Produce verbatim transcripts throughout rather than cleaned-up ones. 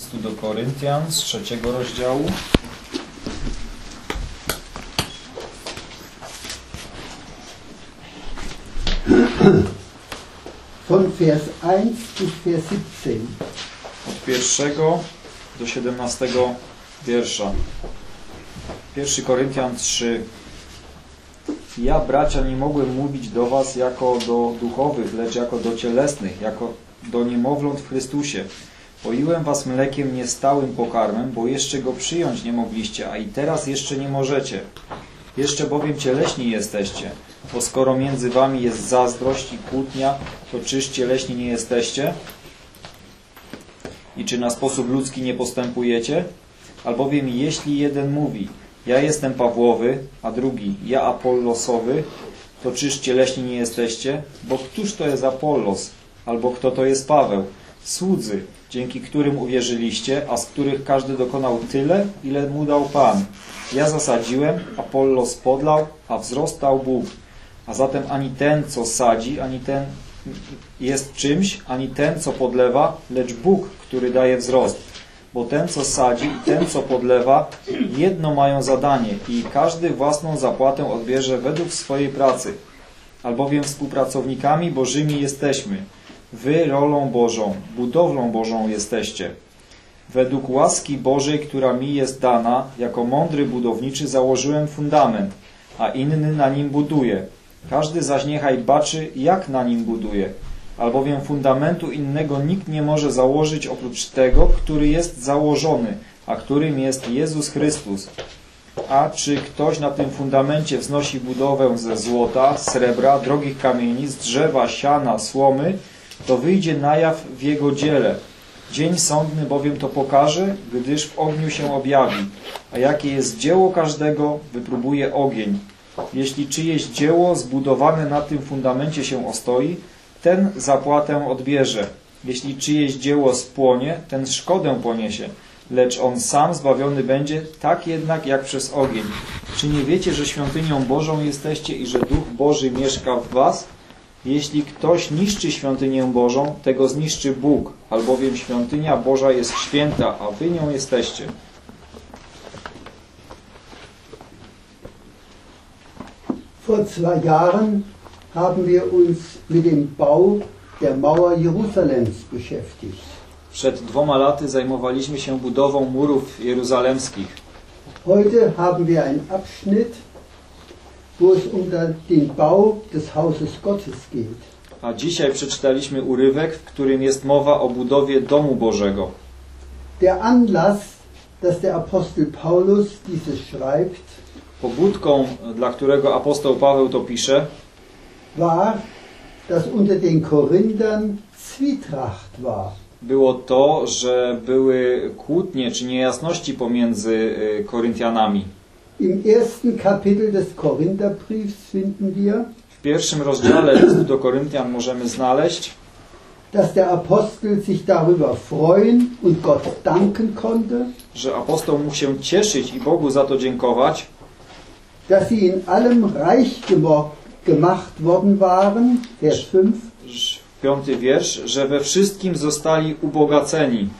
listu do Koryntian z trzeciego rozdziału. Von Vers eins bis Vers siebzehn. Od pierwszego do siedemnastego wiersza. pierwszy Koryntian trzy. Ja, bracia, nie mogłem mówić do was jako do duchowych, lecz jako do cielesnych, jako do niemowląt w Chrystusie. Poiłem was mlekiem niestałym pokarmem, bo jeszcze go przyjąć nie mogliście, a i teraz jeszcze nie możecie. Jeszcze bowiem cieleśni jesteście, bo skoro między wami jest zazdrość i kłótnia, to czyż cieleśni nie jesteście? I czy na sposób ludzki nie postępujecie? Albowiem jeśli jeden mówi, ja jestem Pawłowy, a drugi, ja Apollosowy, to czyż cieleśni nie jesteście? Bo któż to jest Apollos? Albo kto to jest Paweł? Słudzy, dzięki którym uwierzyliście, a z których każdy dokonał tyle, ile mu dał Pan. Ja zasadziłem, Apollos podlał, a wzrostał Bóg. A zatem ani ten, co sadzi, ani ten jest czymś, ani ten, co podlewa, lecz Bóg, który daje wzrost. Bo ten, co sadzi i ten, co podlewa, jedno mają zadanie i każdy własną zapłatę odbierze według swojej pracy. Albowiem współpracownikami Bożymi jesteśmy. Wy rolą Bożą, budowlą Bożą jesteście. Według łaski Bożej, która mi jest dana, jako mądry budowniczy założyłem fundament, a inny na nim buduje. Każdy zaś niechaj baczy, jak na nim buduje. Albowiem fundamentu innego nikt nie może założyć oprócz tego, który jest założony, a którym jest Jezus Chrystus. A czy ktoś na tym fundamencie wznosi budowę ze złota, srebra, drogich kamieni, z drzewa, siana, słomy, to wyjdzie na jaw w jego dziele. Dzień sądny bowiem to pokaże, gdyż w ogniu się objawi. A jakie jest dzieło każdego, wypróbuje ogień. Jeśli czyjeś dzieło zbudowane na tym fundamencie się ostoi, ten zapłatę odbierze. Jeśli czyjeś dzieło spłonie, ten szkodę poniesie. Lecz on sam zbawiony będzie, tak jednak jak przez ogień. Czy nie wiecie, że świątynią Bożą jesteście i że Duch Boży mieszka w was? Jeśli ktoś niszczy świątynię Bożą, tego zniszczy Bóg, albowiem świątynia Boża jest święta, a wy nią jesteście. Vor zwei Jahren haben wir uns mit dem Bau der Mauer Jerusalems beschäftigt. Przed dwoma laty zajmowaliśmy się budową murów jeruzalemskich. Heute haben wir einen Abschnitt, wo es um den Bau des Hauses Gottes geht. A dzisiaj przeczytaliśmy urywek, w którym jest mowa o budowie domu Bożego. Der Anlass, dass der Apostel Paulus dieses schreibt, pobudką, dla którego apostoł Paweł to pisze, war, dass unter den Korinthern Zwietracht war. Było to, że były kłótnie czy niejasności pomiędzy Koryntianami. Im ersten Kapitel des Korintherbriefs finden wir, w pierwszym rozdziale listu do Koryntian możemy znaleźć, dass der Apostel sich darüber freuen und Gott danken konnte, że apostoł mógł się cieszyć i Bogu za to dziękować, dass sie in allem reich gemacht worden waren, Vers fünf, piąty wiersz, że we wszystkim zostali ubogaceni,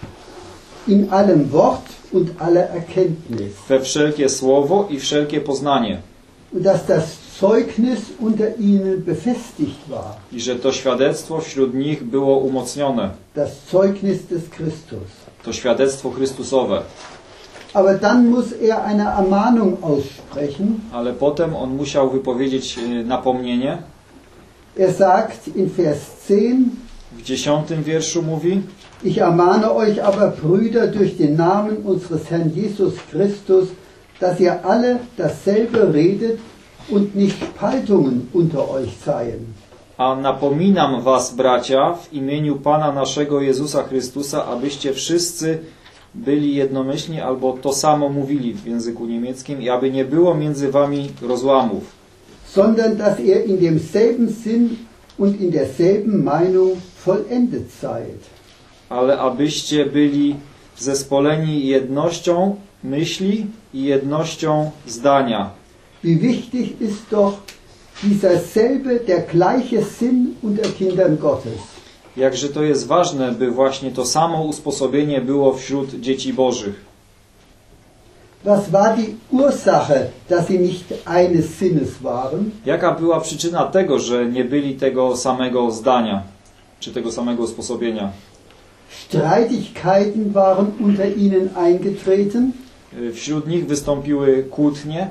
in allem Wort und alle Erkenntnis, we wszelkie słowo i wszelkie poznanie, und dass das Zeugnis unter ihnen befestigt war, i że to świadectwo wśród nich było umocnione, das Zeugnis des Christus, to świadectwo Chrystusowe. Aber dann muss er eine Ermahnung aussprechen. Ale potem on musiał wypowiedzieć napomnienie. Er sagt in Vers zehn, w dziesiątym wierszu mówi: Ich ermahne euch aber, Brüder, durch den Namen unseres Herrn Jesus Christus, dass ihr alle dasselbe redet und nicht Spaltungen unter euch seien. A napominam was, bracia, w imieniu Pana naszego Jezusa Chrystusa, abyście wszyscy byli jednomyślni albo to samo mówili w języku niemieckim i aby nie było między wami rozłamów. Sondern dass ihr in demselben Sinn und in derselben Meinung vollendet seid. Ale abyście byli zespoleni jednością myśli i jednością zdania. Wie wichtig ist doch dieser selbe, der gleiche Sinn unter Kindern Gottes. Jakże to jest ważne, by właśnie to samo usposobienie było wśród dzieci Bożych. Was war die Ursache, dass sie nicht eines Sinnes waren? Jaka była przyczyna tego, że nie byli tego samego zdania, czy tego samego usposobienia? Streitigkeiten waren unter ihnen eingetreten. Wśród nich wystąpiły kłótnie.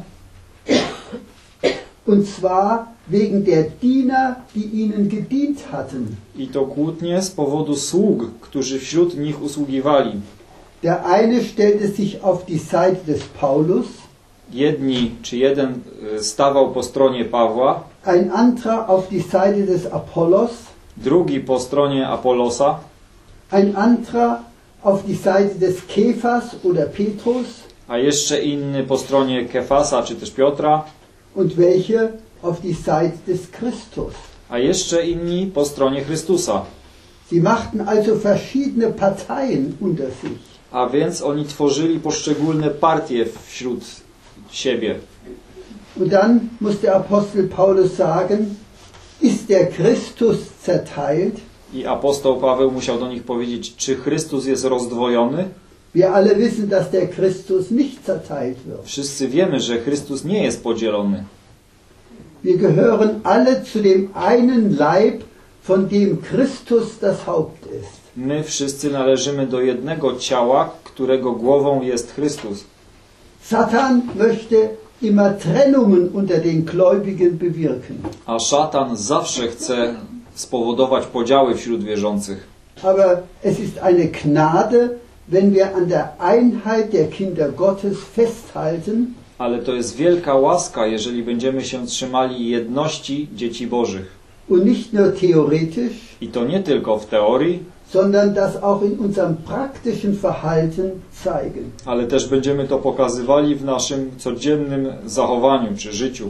Und zwar wegen der Diener, die ihnen gedient hatten. I to kłótnie z powodu sług, którzy wśród nich usługiwali. Der eine stellte sich auf die Seite des Paulus. Jedni czy jeden stawał po stronie Pawła. Ein anderer auf die Seite des Apollos. Drugi po stronie Apollosa. Ein anderer auf die Seite des Kephas oder Petrus. A jeszcze inny po stronie Kefasa czy też Piotra. Und welche auf die Seite des Christus. A jeszcze inni po stronie Chrystusa. Sie machten also verschiedene Parteien unter sich. A więc oni tworzyli poszczególne partie wśród siebie. Und dann muss der Apostel Paulus sagen, ist der Christus zerteilt? I apostoł Paweł musiał do nich powiedzieć, czy Chrystus jest rozdwojony? Wir alle wissen, dass der Christus nicht zerteilt wird. Wszyscy wiemy, że Chrystus nie jest podzielony. Wir gehören alle zu dem einen Leib, von dem Christus das Haupt ist. My wszyscy należymy do jednego ciała, którego głową jest Chrystus. Satan möchte immer Trennungen unter den Gläubigen bewirken. A szatan zawsze chce spowodować podziały wśród wierzących. Aber es ist eine Gnade, wenn wir an der Einheit der Kinder Gottes festhalten. Ale to jest wielka łaska, jeżeli będziemy się trzymali jedności dzieci Bożych. Und nicht nur theoretisch, I to nie tylko w teorii, sondern das auch in unserem praktischen Verhalten zeigen. Ale też będziemy to pokazywali w naszym codziennym zachowaniu czy życiu.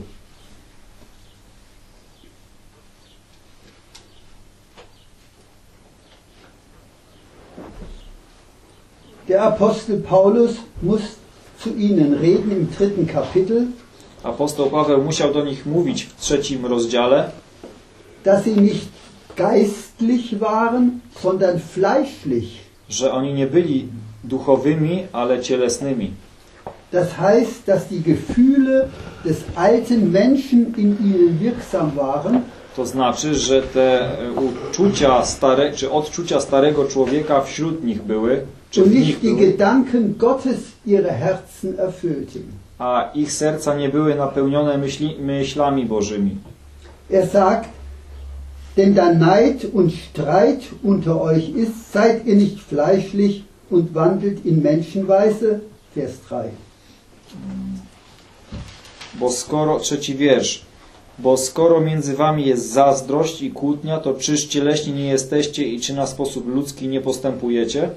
Der Apostel Paulus muss zu ihnen reden im dritten Kapitel. Apostoł Paweł musiał do nich mówić w trzecim rozdziale, dass sie nicht geistlich waren, sondern fleischlich. Że oni nie byli duchowymi, ale cielesnymi. Das heißt, dass die Gefühle des alten Menschen in ihnen wirksam waren. To znaczy, że te uczucia stare, czy odczucia starego człowieka wśród nich były, czy und w nicht nich die były, Gedanken Gottes ihre Herzen erfüllten. a ich serca nie były napełnione myśli, myślami Bożymi. Er sagt, denn da Neid und Streit unter euch ist, seid ihr nicht fleischlich und wandelt in Menschenweise. Vers drei. Bo skoro, trzeci wiersz, bo skoro między wami jest zazdrość i kłótnia, to czyż cieleśni nie jesteście i czy na sposób ludzki nie postępujecie?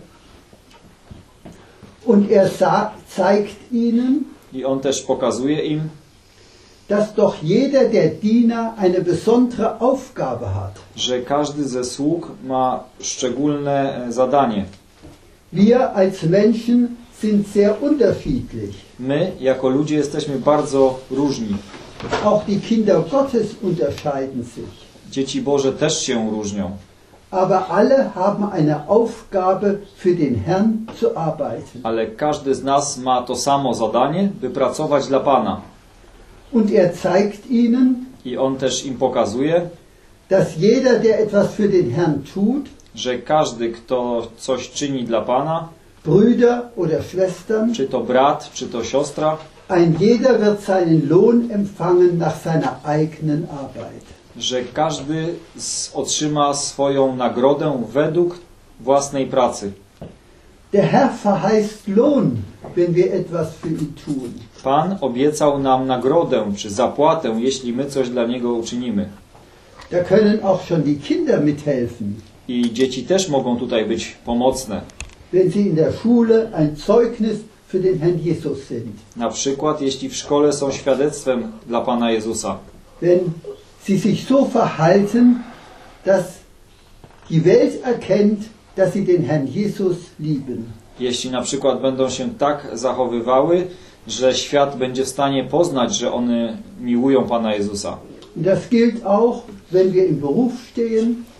Und er sagt, zeigt ihnen, I on też pokazuje im, dass doch jeder der Diener eine besondere Aufgabe hat. że każdy ze sług ma szczególne zadanie. Wir als Menschen sind sehr unterschiedlich. My, jako ludzie, jesteśmy bardzo różni. Auch die Kinder Gottes unterscheiden sich. Dzieci Boże też się różnią. Aber alle haben eine Aufgabe für den Herrn zu arbeiten. Ale każdy z nas ma to samo zadanie, by pracować dla Pana. Und er zeigt ihnen, I on też im pokazuje, dass jeder, der etwas für den Herrn tut, że każdy, kto coś czyni dla Pana, Brüder oder Schwestern, czy to brat, czy to siostra, ein jeder wird seinen Lohn empfangen nach seiner eigenen Arbeit. że każdy z, otrzyma swoją nagrodę według własnej pracy. Der Herr verheißt Lohn, wenn wir etwas für ihn tun. Pan obiecał nam nagrodę, czy zapłatę, jeśli my coś dla Niego uczynimy. Da können auch schon die Kinder mithelfen. I dzieci też mogą tutaj być pomocne. Wenn sie in der Schule ein Zeugnis für den Herrn Jesus sind. Na przykład, jeśli w szkole są świadectwem dla Pana Jezusa. Wenn sie sich so verhalten, dass die Welt erkennt, dass sie den Herrn Jesus lieben. Jeśli na przykład będą się tak zachowywały, że świat będzie w stanie poznać, że one miłują Pana Jezusa. Und das gilt auch, wenn wir im Beruf stehen.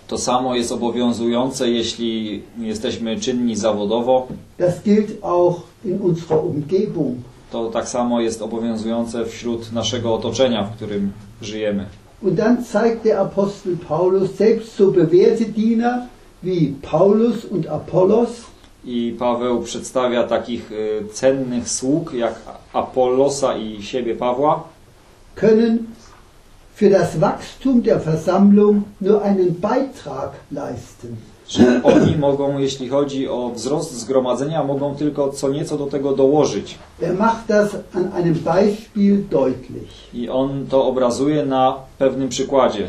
To samo jest obowiązujące, jeśli jesteśmy czynni zawodowo. Das gilt auch in unserer Umgebung. To tak samo jest obowiązujące wśród naszego otoczenia, w którym żyjemy. Und dann zeigt der Apostel Paulus selbst so bewährte Diener wie Paulus und Apollos. I Paweł przedstawia takich y, cennych sług jak Apollosa i siebie Pawła. Können für das Wachstum der Versammlung nur einen Beitrag leisten. Że oni mogą, jeśli chodzi o wzrost zgromadzenia, mogą tylko co nieco do tego dołożyć. Er macht das an einem Beispiel deutlich. I on to obrazuje na pewnym przykładzie.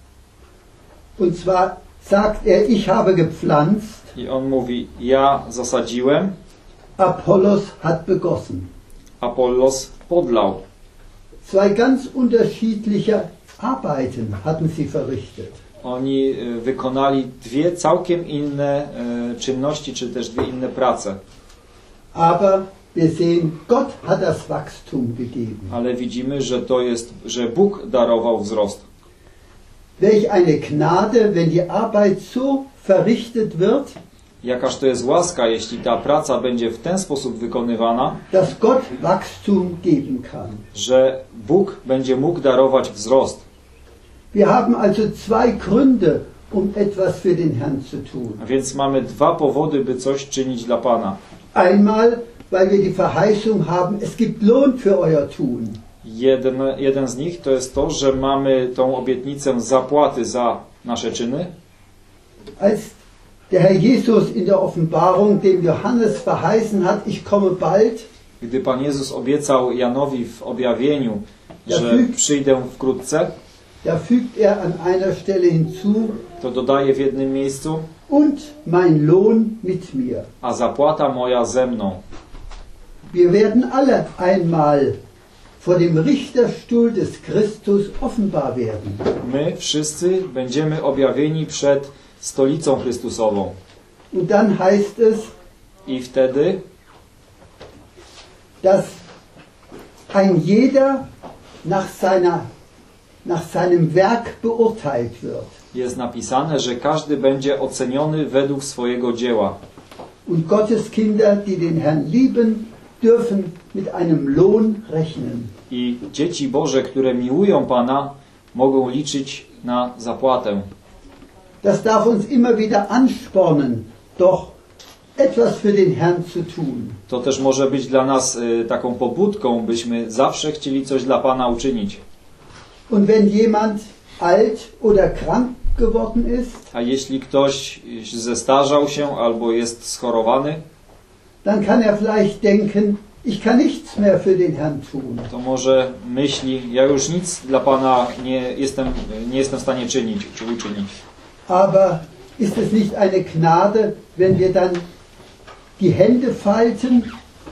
Und zwar sagt er, ich habe gepflanzt. I on mówi, ja zasadziłem, Apollos hat begossen. Apollos podlał. Zwei ganz unterschiedliche Arbeiten hatten sie verrichtet. Oni wykonali dwie całkiem inne e, czynności, czy też dwie inne prace. Aber wir sehen, Gott hat das Wachstum gegeben. Ale widzimy, że to jest, że Bóg darował wzrost. Welch eine Gnade, wenn die Arbeit so verrichtet wird, Jakaż to jest łaska, jeśli ta praca będzie w ten sposób wykonywana, dass Gott Wachstum geben kann. że Bóg będzie mógł darować wzrost. Wir haben also zwei Gründe, um etwas für den Herrn zu tun. A więc mamy dwa powody, by coś czynić dla Pana. Einmal, weil wir die Verheißung haben, es gibt Lohn für euer Tun. Jeden, jeden z nich to jest to, że mamy tą obietnicę zapłaty za nasze czyny. Als der Herr Jesus in der Offenbarung dem Johannes verheißen hat, ich komme bald, Gdy Pan Jezus obiecał Janowi w objawieniu, że przyjdę wkrótce, da fügt er an einer Stelle hinzu, to dodaje w jednym miejscu, und mein Lohn mit mir. a zapłata moja ze mną. Wir werden alle einmal vor dem Richterstuhl des Christus offenbar werden. My wszyscy będziemy objawieni przed stolicą Chrystusową. Und dann heißt es, I wtedy, dass ein jeder nach seiner, nach seinem Werk beurteilt wird. jest napisane, że każdy będzie oceniony według swojego dzieła. Und Gottes Kinder, die den Herrn lieben, dürfen mit einem Lohn rechnen. I dzieci Boże, które miłują Pana, mogą liczyć na zapłatę. Das darf uns immer wieder anspornen, doch etwas für den Herrn zu tun. To też może być dla nas y, taką pobudką, byśmy zawsze chcieli coś dla Pana uczynić. Und wenn jemand alt oder krank geworden ist, A jeśli ktoś zestarzał się albo jest schorowany, dann kann er vielleicht denken, ich kann nichts mehr für den Herrn tun. to może myśli, ja już nic dla Pana nie jestem, nie jestem w stanie czynić czy uczynić. Aber ist es nicht eine Gnade, wenn wir dann die Hände falten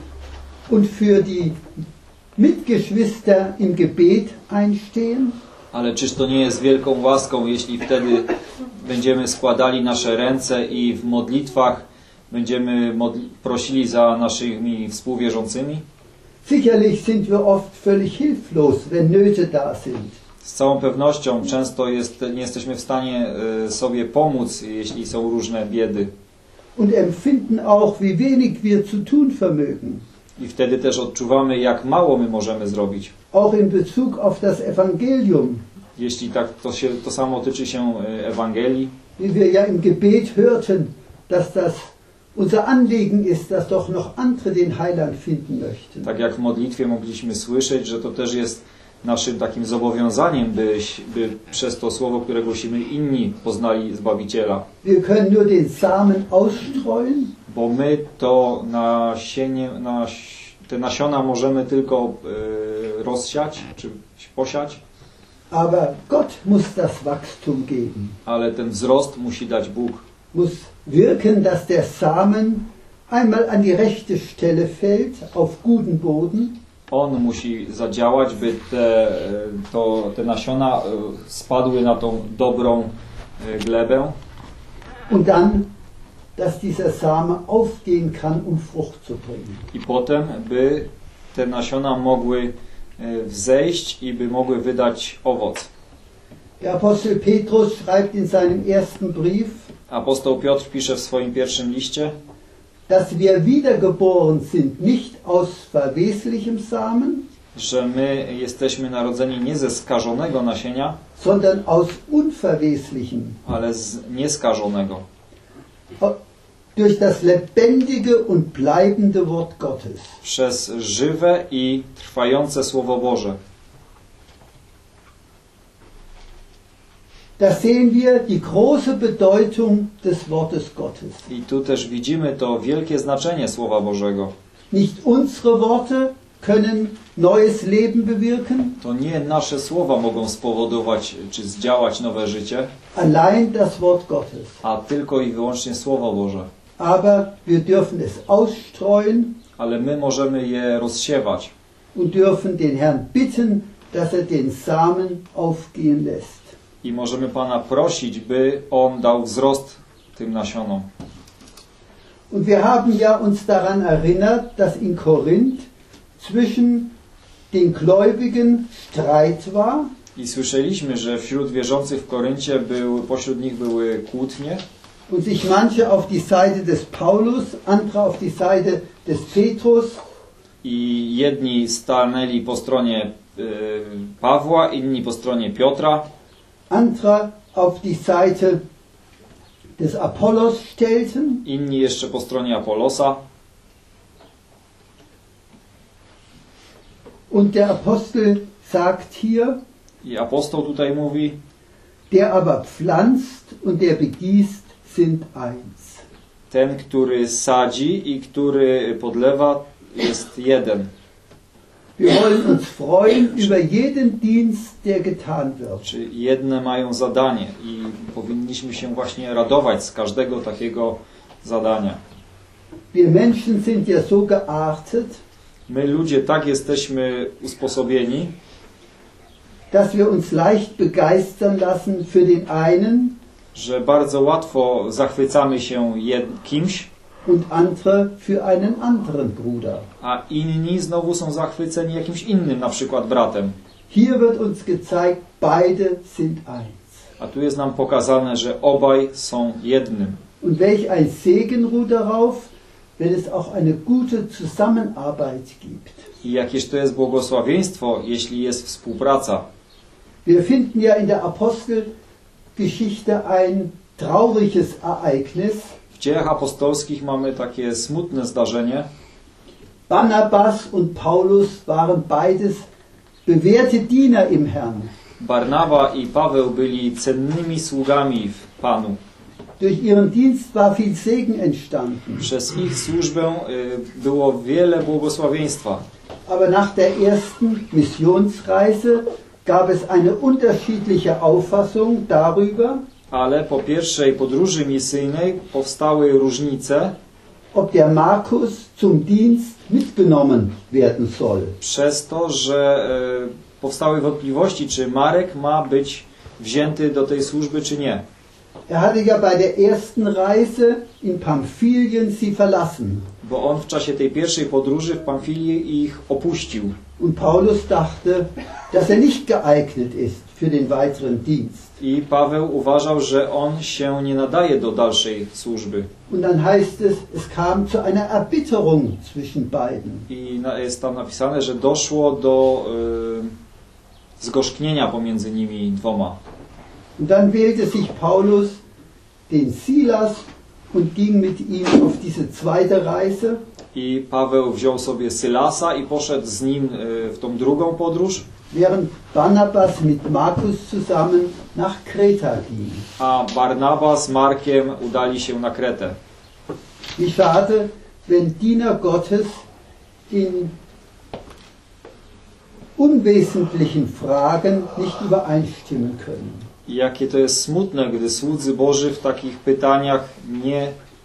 und für die Mitgeschwister im Gebet einstehen? Ale czyż to nie jest wielką łaską, jeśli wtedy będziemy składali nasze ręce i w modlitwach będziemy modli- prosili za naszymi współwierzącymi? Sicherlich sind wir oft völlig hilflos, wenn Nöte da sind. Z całą pewnością często jest, nie jesteśmy w stanie y, sobie pomóc, jeśli są różne biedy. Und empfinden auch, wie wenig wir zu tun vermögen. I wtedy też odczuwamy, jak mało my możemy zrobić. Auch in Bezug auf das Evangelium. Jeśli tak, to, się, to samo tyczy się y, Ewangelii. Wie wir ja im Gebet hörten, dass das unser Anliegen ist, dass doch noch andere den Heiland finden möchten. Tak jak w modlitwie mogliśmy słyszeć, że to też jest naszym takim zobowiązaniem, by, by przez to słowo, które głosimy, inni poznali Zbawiciela. Wir können nur den Samen ausstreuen, Bo my to nasienie, nas, te nasiona możemy tylko y, rozsiać, czy posiać, aber Gott muss das Wachstum geben. ale ten wzrost musi dać Bóg. Muss wirken, dass der Samen einmal an die rechte Stelle fällt, auf guten Boden. On musi zadziałać, by te, to, te nasiona y, spadły na tą dobrą y, glebę. Und dann, dass dieser Same aufgehen kann, um Frucht zu bringen. I potem, by te nasiona mogły wzejść i by mogły wydać owoc. Der Apostel Petrus schreibt in seinem ersten Brief, Apostoł Piotr pisze w swoim pierwszym liście, dass wir wiedergeboren sind, nicht aus verweslichem Samen, że my jesteśmy narodzeni nie ze skażonego nasienia, sondern aus unverweslichem, ale z nieskażonego. Durch das lebendige und bleibende Wort Gottes. Przez żywe i trwające Słowo Boże. Da sehen wir die große Bedeutung des Wortes Gottes. I tu też widzimy to wielkie znaczenie Słowa Bożego. Nicht unsere Worte können neues Leben bewirken. To nie nasze słowa mogą spowodować czy zdziałać nowe życie. Allein das Wort Gottes. A tylko i wyłącznie Słowo Boże. Aber wir dürfen es ausstreuen. Ale my możemy je rozsiewać. Und dürfen den Herrn bitten, dass er den Samen aufgehen lässt. I możemy Pana prosić, by On dał wzrost tym nasionom. Und wir haben ja uns daran erinnert, dass in Korinth zwischen den Gläubigen Streit war. I słyszeliśmy, że wśród wierzących w Koryncie był, pośród nich były kłótnie. Und sich manche auf die Seite des Paulus, andere auf die Seite des Petrus. I jedni stanęli po stronie y, Pawła, inni po stronie Piotra. Andere auf die Seite des Apollos stellten. Inni jeszcze po stronie Apollosa. Und der Apostel sagt hier, I apostoł tutaj mówi, der aber pflanzt und der begießt sind eins. Ten, który sadzi i który podlewa, jest jeden. Wir wollen uns freuen über jeden Dienst, der getan wird. Czy jedne mają zadanie i powinniśmy się właśnie radować z każdego takiego zadania. Wir Menschen sind ja so geartet, My ludzie tak jesteśmy usposobieni, dass wir uns leicht begeistern lassen für den einen, że bardzo łatwo zachwycamy się jed kimś, und andere für einen anderen Bruder. A inni znowu są zachwyceni jakimś innym, na przykład bratem. Hier wird uns gezeigt, beide sind eins. A tu jest nam pokazane, że obaj są jednym. Und welch ein Segen ruht darauf, wenn es auch eine gute Zusammenarbeit gibt. I jakież to jest błogosławieństwo, jeśli jest współpraca. Wir finden ja in der Apostelgeschichte ein trauriges Ereignis. W dziejach apostolskich mamy takie smutne zdarzenie. Barnabas und Paulus waren beides bewährte Diener im Herrn. Barnaba i Paweł byli cennymi sługami w Panu. Durch ihren Dienst war viel Segen entstanden. Przez ich służbę y, było wiele błogosławieństwa. Aber nach der ersten Missionsreise gab es eine unterschiedliche Auffassung darüber, ale po pierwszej podróży misyjnej powstały różnice, ob der Markus zum Dienst mitgenommen werden soll. Przez to, że y, powstały wątpliwości, czy Marek ma być wzięty do tej służby, czy nie. Er hatte ja bei der ersten Reise in Pamphylien sie verlassen. Bo on w czasie tej pierwszej podróży w Pamfilii ich opuścił. Und Paulus dachte, dass er nicht geeignet ist für den weiteren Dienst. I Paweł uważał, że on się nie nadaje do dalszej służby. Und dann heißt es, es kam zu einer Erbitterung zwischen beiden. I jest tam napisane, że doszło do y, zgorzknienia pomiędzy nimi dwoma. Und dann wählte sich Paulus den Silas und ging mit ihm auf diese zweite Reise. I Paweł wziął sobie Sylasa i poszedł z nim y, w tą drugą podróż. Während Barnabas mit Markus zusammen nach Kreta ging. A Barnaba z Markiem udali się na Kretę. Wie schade, wenn Diener Gottes in unwesentlichen Fragen nicht übereinstimmen können. I jakie to jest smutne, gdy słudzy Boży w takich pytaniach nie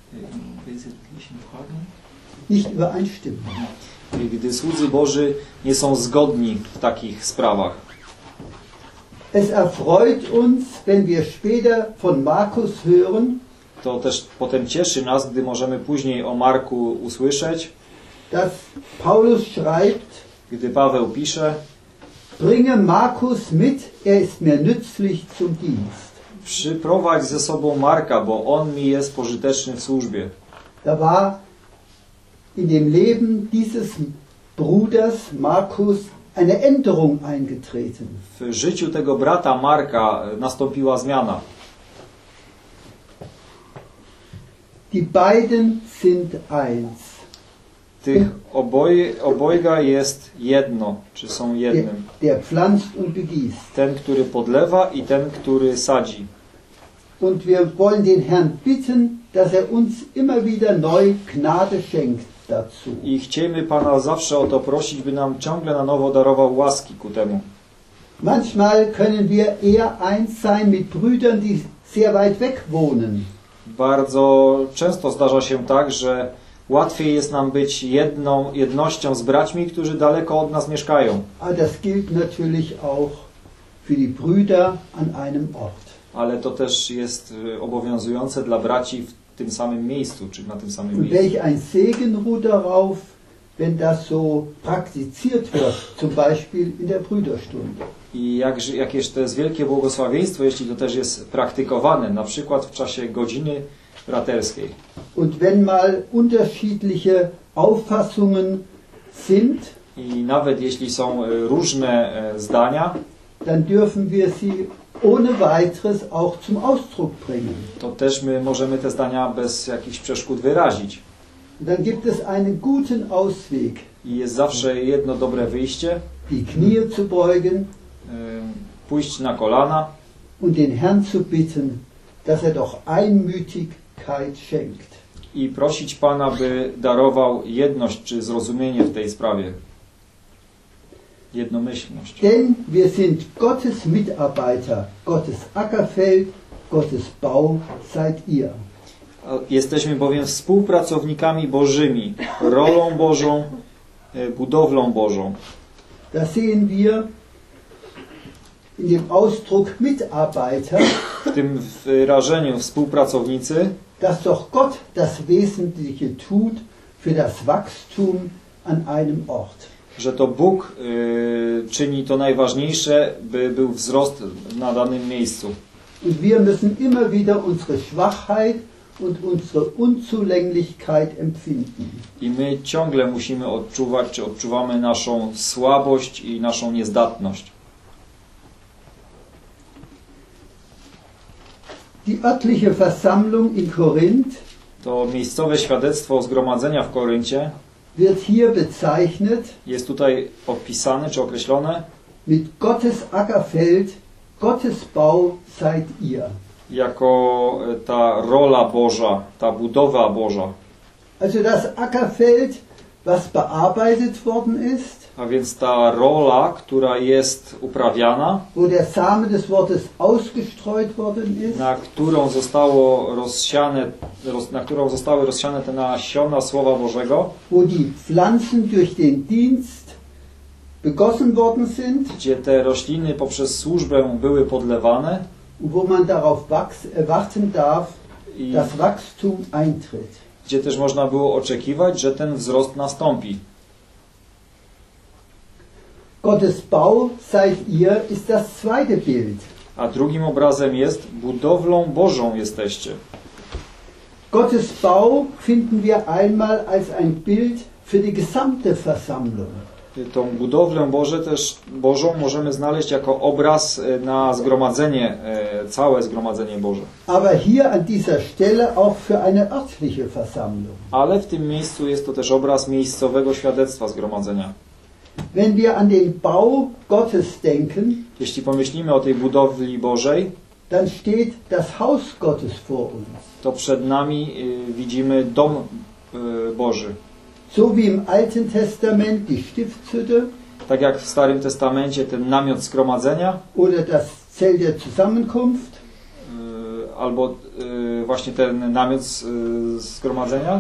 nicht übereinstimmen. Gdy słudzy Boży nie są zgodni w takich sprawach. Es erfreut uns, wenn wir später von Markus hören, to też potem cieszy nas, gdy możemy później o Marku usłyszeć, dass Paulus schreibt, gdy Paweł pisze, Bringe Markus mit, er ist mir nützlich zum Dienst. Przyprowadź ze sobą Marka, bo on mi jest pożyteczny w służbie. Da war in dem Leben dieses Bruders Markus eine Änderung eingetreten. W życiu tego brata Marka nastąpiła zmiana. Die beiden sind eins. Tych oboje, obojga jest jedno, czy są jednym. Der, der pflanzt und begießt. Ten, który podlewa i ten, który sadzi. Und wir wollen den Herrn bitten, dass er uns immer wieder neu Gnade schenkt dazu. I chcemy Pana zawsze o to prosić, by nam ciągle na nowo darował łaski ku temu. Manchmal können wir eher eins sein mit Brüdern, die sehr weit weg wohnen. Bardzo często zdarza się tak, że łatwiej jest nam być jedną jednością z braćmi, którzy daleko od nas mieszkają. Aber das gilt natürlich auch für die Brüder an einem Ort. Ale to też jest obowiązujące dla braci w tym samym miejscu, czy na tym samym Und miejscu. welch ein Segen ruht darauf, wenn das so praktiziert wird, zum Beispiel in der Brüderstunde. I jak, jakież to jest wielkie błogosławieństwo, jeśli to też jest praktykowane, na przykład w czasie godziny braterskiej. Und wenn mal unterschiedliche Auffassungen sind, I nawet jeśli są różne zdania, dann dürfen wir sie ohne weiteres auch zum Ausdruck bringen. to też my możemy te zdania bez jakichś przeszkód wyrazić. Dann gibt es einen guten Ausweg. I jest zawsze jedno dobre wyjście, Die Knie zu beugen pójść na kolana und den Herrn zu bitten, dass er doch Einmütigkeit schenkt. i prosić Pana, by darował jedność czy zrozumienie w tej sprawie. Jednomyślność. Denn wir sind Gottes Mitarbeiter, Gottes Ackerfeld, Gottes Bau seid ihr. Jesteśmy bowiem współpracownikami Bożymi, rolą Bożą, budowlą Bożą. Da sehen wir in dem Ausdruck Mitarbeiter, W tym wyrażeniu współpracownicy, dass doch Gott das Wesentliche tut für das Wachstum an einem Ort. że to Bóg y, czyni to najważniejsze, by był wzrost na danym miejscu. Und wir müssen immer wieder unsere Schwachheit und unsere Unzulänglichkeit empfinden. I my ciągle musimy odczuwać, czy odczuwamy naszą słabość i naszą niezdatność. Die örtliche Versammlung in Korinth To miejscowe świadectwo zgromadzenia w Koryncie wird hier bezeichnet jest tutaj opisane czy określone mit Gottes Ackerfeld, Gottes Bau seid ihr. jako ta rola Boża, ta budowa Boża. Also das Ackerfeld, was bearbeitet worden ist, A więc ta rola, która jest uprawiana, wo der Same des Wortes ausgestreut worden ist, na którą zostało rozsiane, roz, na którą zostały rozsiane te nasiona Słowa Bożego, wo die Pflanzen durch den Dienst begossen worden sind, gdzie te rośliny poprzez służbę były podlewane und wo man darauf wachs, warten darf, i dass Wachstum eintritt. gdzie też można było oczekiwać, że ten wzrost nastąpi. Gottes Bau seid ihr ist das zweite Bild. A drugim obrazem jest budowlą Bożą jesteście. Gottes Bau finden wir einmal als ein Bild für die gesamte Versammlung. Tą budowlę Boże też, Bożą możemy znaleźć jako obraz na zgromadzenie, całe zgromadzenie Boże. Aber hier an dieser Stelle auch für eine örtliche Versammlung. Ale w tym miejscu jest to też obraz miejscowego świadectwa zgromadzenia. Wenn wir an den Bau Gottes denken, Jeśli pomyślimy o tej budowli Bożej, dann steht das Haus Gottes vor uns. to przed nami y, widzimy dom y, Boży. So wie im Alten Testament die Stiftshütte Tak jak w Starym Testamencie ten namiot zgromadzenia, oder das Zelt der Zusammenkunft y, albo y, właśnie ten namiot y, zgromadzenia,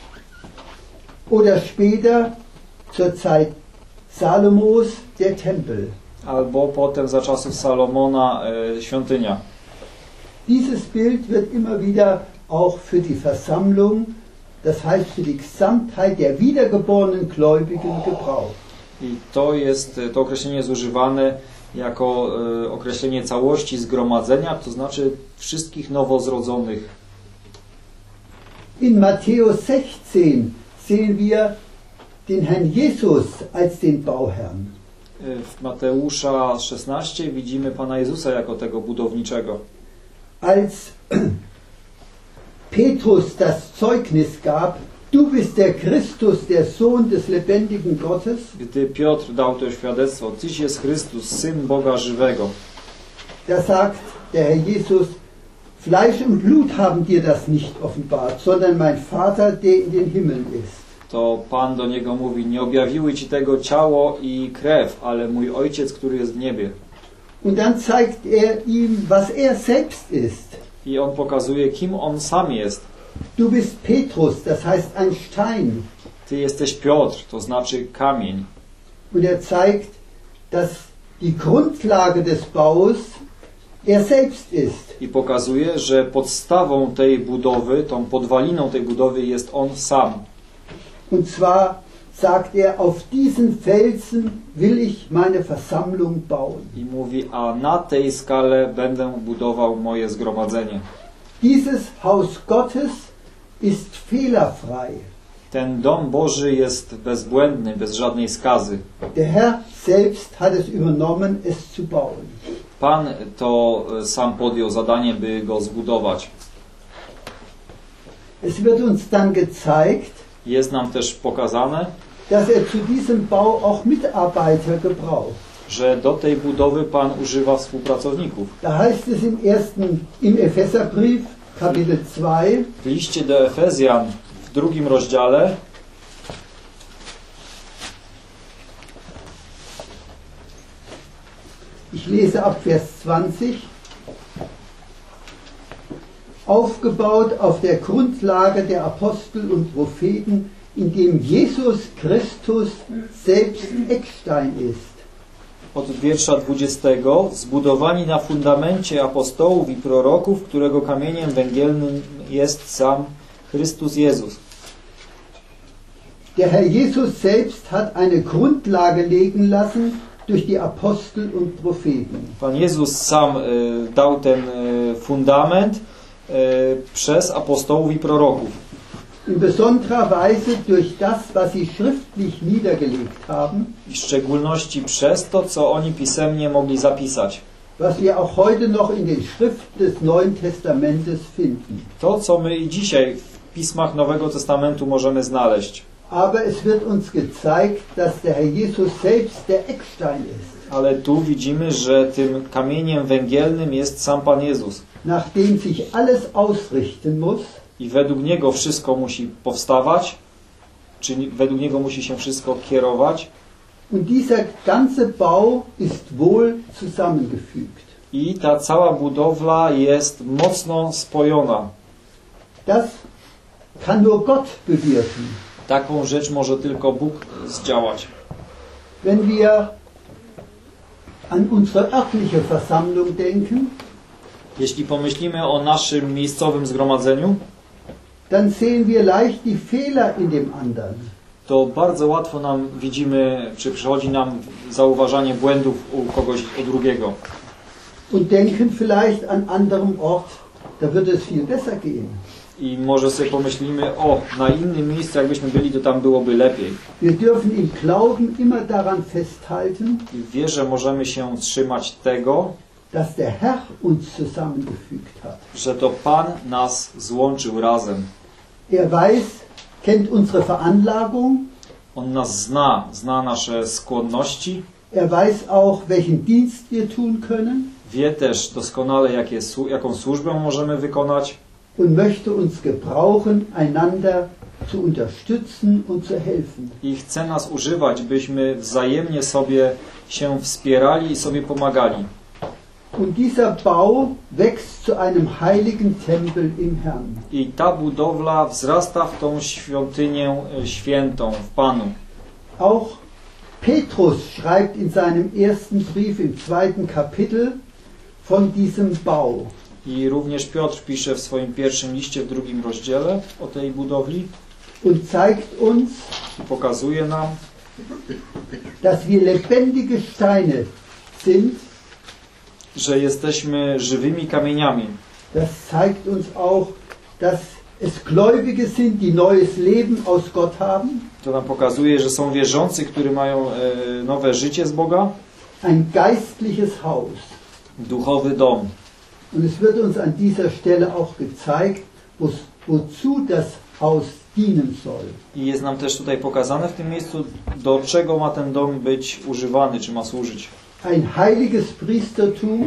oder später zur Zeit Salomos der Tempel. albo potem za czasów Salomona y, świątynia. Dieses Bild wird immer wieder auch für die Versammlung, das heißt für die Gesamtheit der wiedergeborenen Gläubigen gebraucht. I to jest, to określenie jest używane jako e, określenie całości zgromadzenia, to znaczy wszystkich nowozrodzonych. In Matthäus sechzehn sehen wir den Herrn Jesus als den Bauherrn. W Mateusza szesnaście widzimy Pana Jezusa jako tego budowniczego. Als Petrus das Zeugnis gab, du bist der Christus, der Sohn des lebendigen Gottes. Gdy Piotr dał to świadectwo, Tyś jest Chrystus, Syn Boga żywego. Da sagt der Herr Jesus, Fleisch und Blut haben dir das nicht offenbart, sondern mein Vater, der in den Himmeln ist. To Pan do niego mówi, nie objawiły ci tego ciało i krew, ale mój Ojciec, który jest w niebie. Und dann zeigt er ihm, was er selbst ist. I on pokazuje, kim on sam jest. Du bist Petrus, das heißt ein Stein. Ty jesteś Piotr, to znaczy kamień. Und er zeigt, dass die Grundlage des Baus er selbst ist. I pokazuje, że podstawą tej budowy, tą podwaliną tej budowy jest on sam. Und zwar sagt er, auf diesen Felsen will ich meine Versammlung bauen. I mówi, a na tej skale będę budował moje zgromadzenie. Dieses Haus Gottes ist fehlerfrei. Ten dom Boży jest bezbłędny, bez żadnej skazy. Der Herr selbst hat es übernommen, es zu bauen. Pan to sam podjął zadanie, by go zbudować. Es wird uns dann gezeigt, Jest nam też pokazane, dass er zu diesem Bau auch Mitarbeiter gebraucht. że do tej budowy Pan używa współpracowników. Da heißt es im ersten, im Epheserbrief, Kapitel zwei, W liście do Efezjan w drugim rozdziale ich lese ab Vers zwanzig, aufgebaut auf der Grundlage der Apostel und Propheten, in dem Jesus Christus selbst Eckstein ist. od wiersza dwudziestego, zbudowani na fundamencie apostołów i proroków, którego kamieniem węgielnym jest sam Chrystus Jezus. Der Herr Jesus selbst hat eine Grundlage legen lassen durch die Apostel und Propheten. Pan Jezus sam y, dał ten y, fundament y, przez apostołów i proroków. In besonderer Weise durch das, was sie schriftlich niedergelegt haben, I w szczególności przez to, co oni pisemnie mogli zapisać. was wir auch heute noch in den Schriften des Neuen Testamentes finden. To, co my i dzisiaj w pismach Nowego Testamentu możemy znaleźć. Aber es wird uns gezeigt, dass der Herr Jesus selbst der Eckstein ist, Ale tu widzimy, że tym kamieniem węgielnym jest sam Pan Jezus. nach dem sich alles ausrichten muss, I według Niego wszystko musi powstawać, czyli według Niego musi się wszystko kierować. und dieser ganze Bau ist wohl zusammengefügt. I ta cała budowla jest mocno spojona. Das kann nur Gott bewirken. Taką rzecz może tylko Bóg zdziałać. Wenn wir an unsere örtliche Versammlung denken, Jeśli pomyślimy o naszym miejscowym zgromadzeniu, dann sehen wir leicht die Fehler in dem anderen. to bardzo łatwo nam widzimy, czy przychodzi nam zauważanie błędów u kogoś, u drugiego. Und denken vielleicht an anderem Ort, da würde es viel besser gehen. I może sobie pomyślimy, o, na innym miejscu jakbyśmy byli, to tam byłoby lepiej. Wir dürfen im Glauben immer daran festhalten, I w wierze możemy się trzymać tego, dass der Herr uns zusammengefügt hat. że to Pan nas złączył razem. Er weiß, kennt unsere Veranlagung, On nas zna, zna nasze skłonności, er weiß auch, welchen Dienst wir tun können wie też doskonale, jakie, jaką służbę możemy wykonać und möchte uns gebrauchen, einander zu unterstützen und zu helfen. i chce nas używać, byśmy wzajemnie sobie się wspierali i sobie pomagali. Und dieser Bau wächst zu einem heiligen Tempel im Herrn. I ta budowla wzrasta w tą świątynię e, świętą w Panu. Auch Petrus schreibt in seinem ersten Brief im zweiten Kapitel von diesem Bau. I również Piotr pisze w swoim pierwszym liście w drugim rozdziale o tej budowli Und zeigt uns, i pokazuje nam, dass wir lebendige Steine sind, że jesteśmy żywymi kamieniami. Das zeigt uns auch, dass es Gläubige sind, die neues Leben aus Gott haben. To nam pokazuje, że są wierzący, którzy mają e, nowe życie z Boga. Ein geistliches Haus. Duchowy dom. Und es wird uns an dieser Stelle auch gezeigt, wo, wozu das Haus dienen soll. I jest nam też tutaj pokazane w tym miejscu, do czego ma ten dom być używany, czy ma służyć. Ein heiliges Priestertum.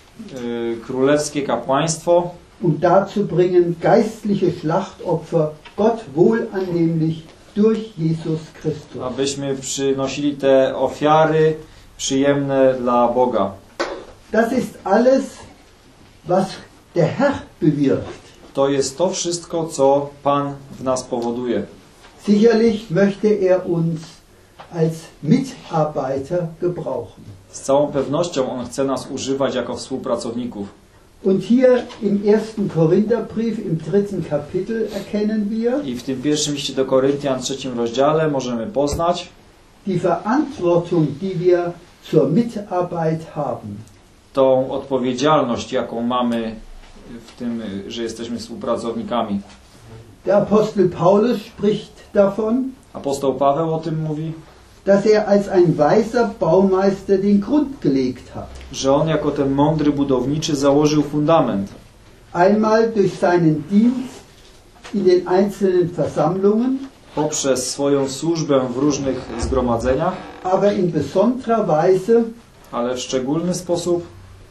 E, królewskie kapłaństwo. Um dazu bringen geistliche Schlachtopfer Gott wohlannehmlich durch Jesus Christus. Abyśmy przynosili te ofiary przyjemne dla Boga. Das ist alles, was der Herr bewirkt. To jest to wszystko, co Pan w nas powoduje. Sicherlich möchte er uns als Mitarbeiter gebrauchen. Z całą pewnością On chce nas używać jako współpracowników. Und hier im ersten Korintherbrief im dritten Kapitel erkennen wir, I w tym pierwszym liście do Koryntian, trzecim rozdziale, możemy poznać die Verantwortung, die wir zur Mitarbeit haben. Tą odpowiedzialność, jaką mamy w tym, że jesteśmy współpracownikami. Der Apostel Paulus spricht davon, Apostoł Paweł o tym mówi, dass er als ein weiser Baumeister den Grund gelegt hat. Że on jako ten mądry budowniczy założył fundament. Einmal durch seinen Dienst in den einzelnen Versammlungen, poprzez swoją służbę w różnych zgromadzeniach, aber in besonderer Weise, ale w szczególny sposób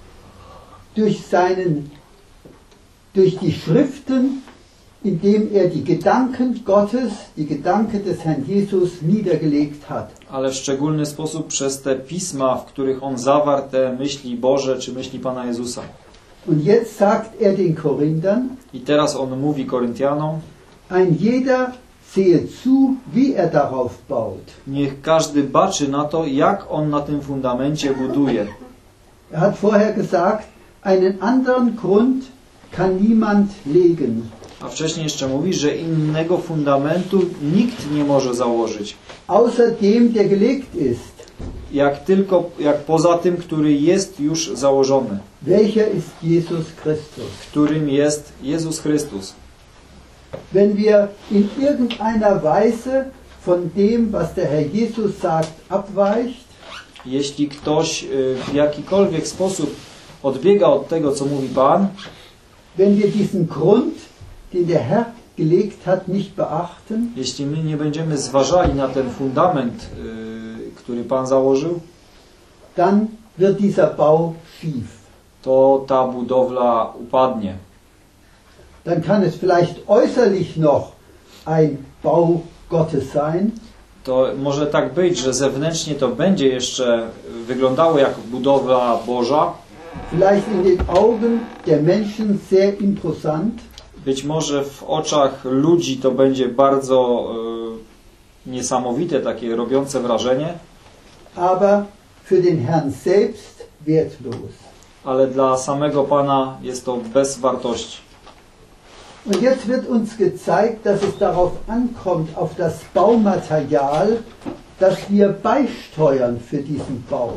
durch seinen durch die Schriften, indem er die Gedanken Gottes, die Gedanken des Herrn Jesus niedergelegt hat. Ale w szczególny sposób przez te pisma, w których on zawarł te myśli Boże czy myśli Pana Jezusa. Und jetzt sagt er den Korinthern, I teraz on mówi Koryntianom, ein jeder sehe zu, wie er darauf baut. Niech każdy baczy na to, jak on na tym fundamencie buduje. Er hat vorher gesagt, einen anderen Grund kann niemand legen. A wcześniej jeszcze mówi, że innego fundamentu nikt nie może założyć. Außer dem, der gelegt ist. Jak tylko, jak poza tym, który jest już założony. Welcher ist Jesus Christus? Którym jest Jezus Chrystus. Wenn wir in irgendeiner Weise von dem, was der Herr Jesus sagt, abweicht, jeśli ktoś w jakikolwiek sposób odbiega od tego, co mówi Pan, wenn wir diesen Grund, den der Herr gelegt hat, nicht beachten, jeśli my nie będziemy zważali na ten fundament, yy, który Pan założył, dann wird dieser Bau schief. To ta budowla upadnie. Dann kann es vielleicht äußerlich noch ein Bau Gottes sein. To może tak być, że zewnętrznie to będzie jeszcze wyglądało jak budowla Boża. Vielleicht in den Augen der Menschen sehr imposant. Być może w oczach ludzi to będzie bardzo e, niesamowite, takie robiące wrażenie. Aber für den Herrn selbst wertlos. Ale dla samego Pana jest to bez wartości. Und jetzt wird uns gezeigt, dass es darauf ankommt, auf das Baumaterial, dass wir beisteuern für diesen Bau.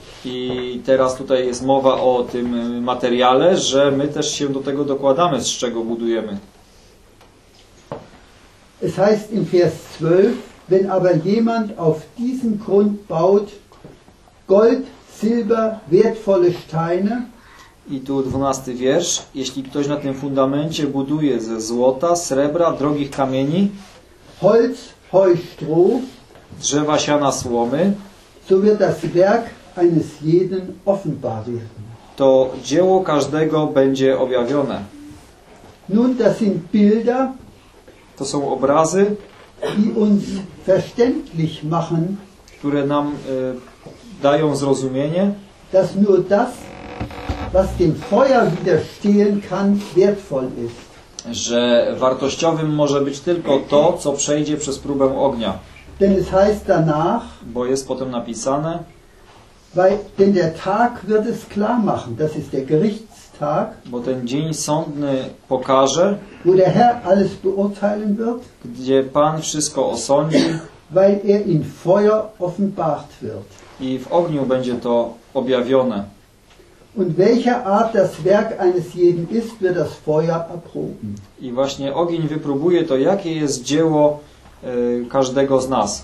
I teraz tutaj jest mowa o tym materiale, że my też się do tego dokładamy, z czego budujemy. Es heißt im Vers zwölf, wenn aber jemand auf diesen Grund baut, Gold, Silber, wertvolle Steine, i tu dwunasty wiersz. Jeśli ktoś na tym fundamencie buduje ze złota, srebra, drogich kamieni, Holz, Heu, Stroh, drzewa, siana, słomy, so wird das Werk eines jeden offenbar werden. To dzieło każdego będzie objawione. Nun, das sind Bilder, to są obrazy, die uns verständlich machen, które nam y, dają zrozumienie, dass nur das, was dem Feuer widerstehen kann, wertvoll ist. Że wartościowym może być tylko to, co przejdzie przez próbę ognia. Denn es heißt danach, bo jest potem napisane, weil, denn der Tag wird es klar machen, das ist der Gerichtstag, bo ten dzień sądny pokaże, wo der Herr alles beurteilen wird, gdzie Pan wszystko osądzi, weil er in Feuer offenbart wird. I w ogniu będzie to objawione. Und welcher Art das Werk eines jeden ist, wird das Feuer erproben. I właśnie ogień wypróbuje to, jakie jest dzieło y, każdego z nas.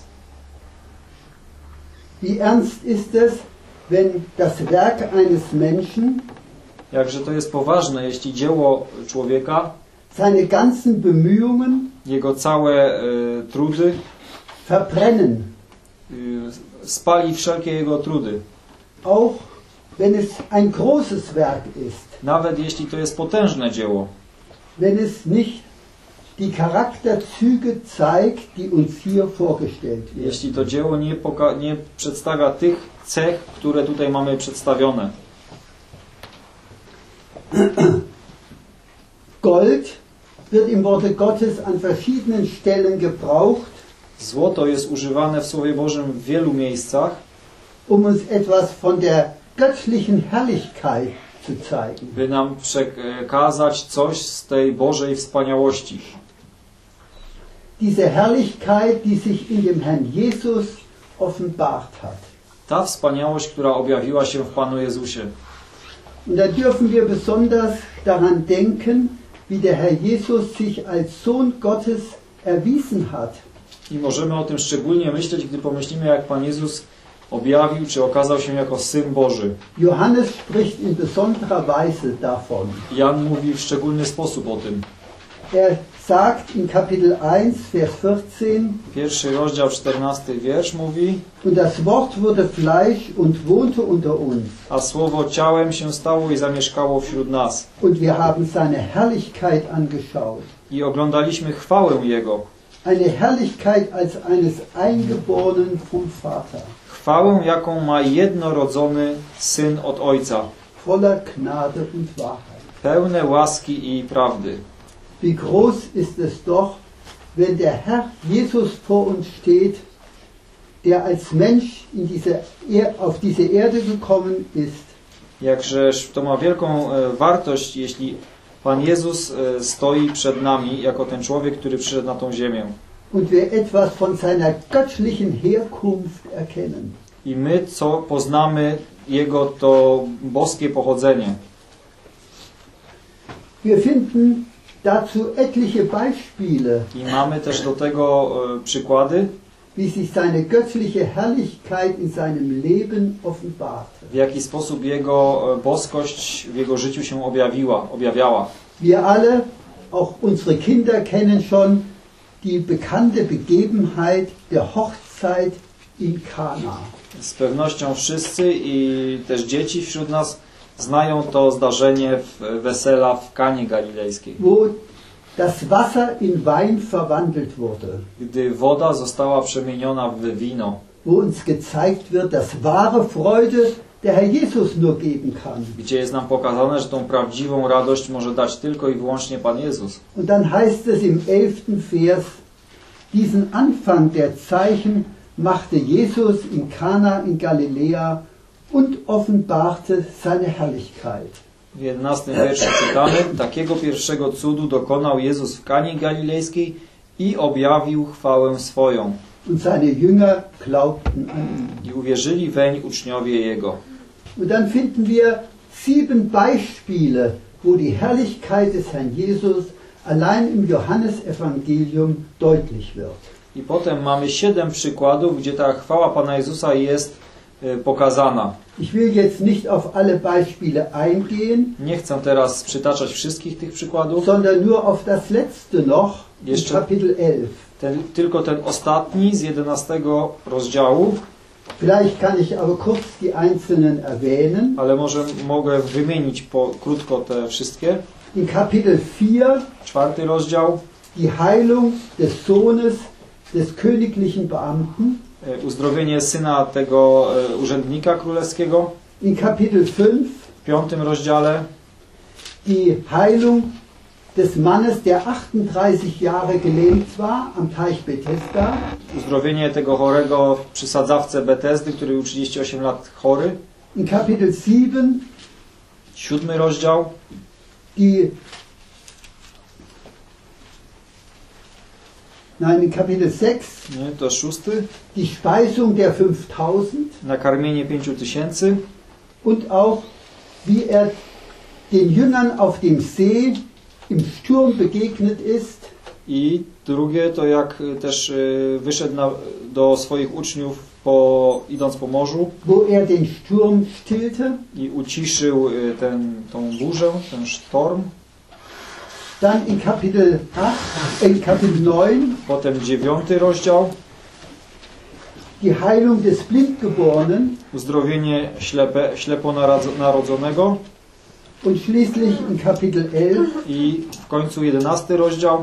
Wie ernst ist es, wenn das Werk eines Menschen, jakże to jest poważne, jeśli dzieło człowieka, seine ganzen Bemühungen, jego całe y, trudy, verbrennen, y, spali wszelkie jego trudy. Auch wenn es ein großes Werk ist. Nawet jeśli to jest potężne dzieło. Wenn es nicht die Charakterzüge zeigt, die uns hier vorgestellt werden. Jeśli to dzieło nie, poka- nie przedstawia tych cech, które tutaj mamy przedstawione. Gold wird im Worte Gottes an verschiedenen Stellen gebraucht. Złoto jest używane w Słowie Bożym w wielu miejscach, um uns etwas von der göttlichen Herrlichkeit zu zeigen. By nam przekazać coś z tej Bożej wspaniałości. Diese Herrlichkeit, die sich in dem Herrn Jesus offenbart hat. Ta wspaniałość, która objawiła się w Panu Jezusie. Und da dürfen wir besonders daran denken, wie der Herr Jesus sich als Sohn Gottes erwiesen hat. I możemy o tym szczególnie myśleć, gdy pomyślimy, jak Pan Jezus objawił, czy okazał się jako Syn Boży. Johannes spricht in besonderer Weise davon. Jan mówi w szczególny sposób o tym. Er sagt in Kapitel eins, Vers vierzehn, Pierwszy rozdział, czternasty wiersz mówi: Und das Wort wurde Fleisch und wohnte unter uns. A słowo ciałem się stało i zamieszkało wśród nas. Und wir haben seine Herrlichkeit angeschaut. I oglądaliśmy chwałę Jego. Eine Herrlichkeit als eines Eingeborenen vom Vater. Chwałę, jaką ma jednorodzony Syn od Ojca. Voller Gnade und Wahrheit. Pełne łaski i prawdy. Wie groß ist es doch, wenn der Herr Jesus vor uns steht, der als Mensch in diese er auf diese Erde gekommen ist. Jakżeż to ma wielką e, wartość, jeśli Pan Jezus e, stoi przed nami jako ten człowiek, który przyszedł na tą ziemię. Und wir etwas von seiner göttlichen Herkunft erkennen. I my, co poznamy Jego to boskie pochodzenie. Wir finden dazu etliche Beispiele, I mamy też do tego e, przykłady, wie sich seine göttliche Herrlichkeit in seinem Leben offenbart. w jaki sposób Jego e, boskość w Jego życiu się objawiła, objawiała. Wir alle, auch unsere Kinder kennen schon die bekannte Begebenheit der Hochzeit in Kana. Z pewnością wszyscy i też dzieci wśród nas znają to zdarzenie w wesela w Kanie Galilejskiej. Wo das Wasser in Wein verwandelt wurde. Gdy woda została przemieniona w wino. Wo uns gezeigt wird, dass wahre Freude der Herr Jesus nur geben kann. Gdzie jest nam pokazane, że tą prawdziwą radość może dać tylko i wyłącznie Pan Jezus. Und dann heißt es im elften Vers, diesen Anfang der Zeichen machte Jesus in Kana in Galiläa und offenbarte seine Herrlichkeit. W jedenastym wierszu czytamy: takiego pierwszego cudu dokonał Jezus w Kanie Galilejskiej i objawił chwałę swoją. Und seine Jünger glaubten an ihn. I uwierzyli weń uczniowie Jego. Und dann finden wir sieben Beispiele, wo die Herrlichkeit des Herrn Jesus allein im Johannesevangelium deutlich wird. I potem mamy siedem przykładów, gdzie ta chwała Pana Jezusa jest y, pokazana. Ich will jetzt nicht auf alle Beispiele eingehen, Nie chcę teraz przytaczać wszystkich tych przykładów, sondern nur auf das letzte noch, in Jeszcze- Kapitel elf. ten, tylko ten ostatni z jedenastego rozdziału, Vielleicht kann ich aber kurz die einzelnen erwähnen. ale może mogę wymienić po, krótko te wszystkie. In Kapitel vier Czwarty rozdział, die Heilung des Sohnes des königlichen Beamten. y, uzdrowienie syna tego y, urzędnika królewskiego. In Kapitel fünf W piątym rozdziale die Heilung des Mannes, der achtunddreißig Jahre gelähmt war am Teich Bethesda. uzdrowienie tego chorego przy sadzawce Betesdy, który był trzydzieści osiem lat chory. In Kapitel sieben Siódmy rozdział, die Nein, in Kapitel sechs, nie, to szósty, die Speisung der fünftausend, nakarmienie pięciu tysięcy und auch wie er den Jüngern auf dem See im Sturm begegnet ist. I drugie to jak też wyszedł na, do swoich uczniów po, idąc po morzu, wo er den Sturm stillte, i uciszył ten, tą burzę, ten sztorm. Dann in Kapitel acht, in Kapitel neun, potem dziewiąty rozdział, die Heilung des Blindgeborenen, uzdrowienie ślepe, ślepo narodzonego, und schließlich in Kapitel elf, i w końcu jedenasty rozdział,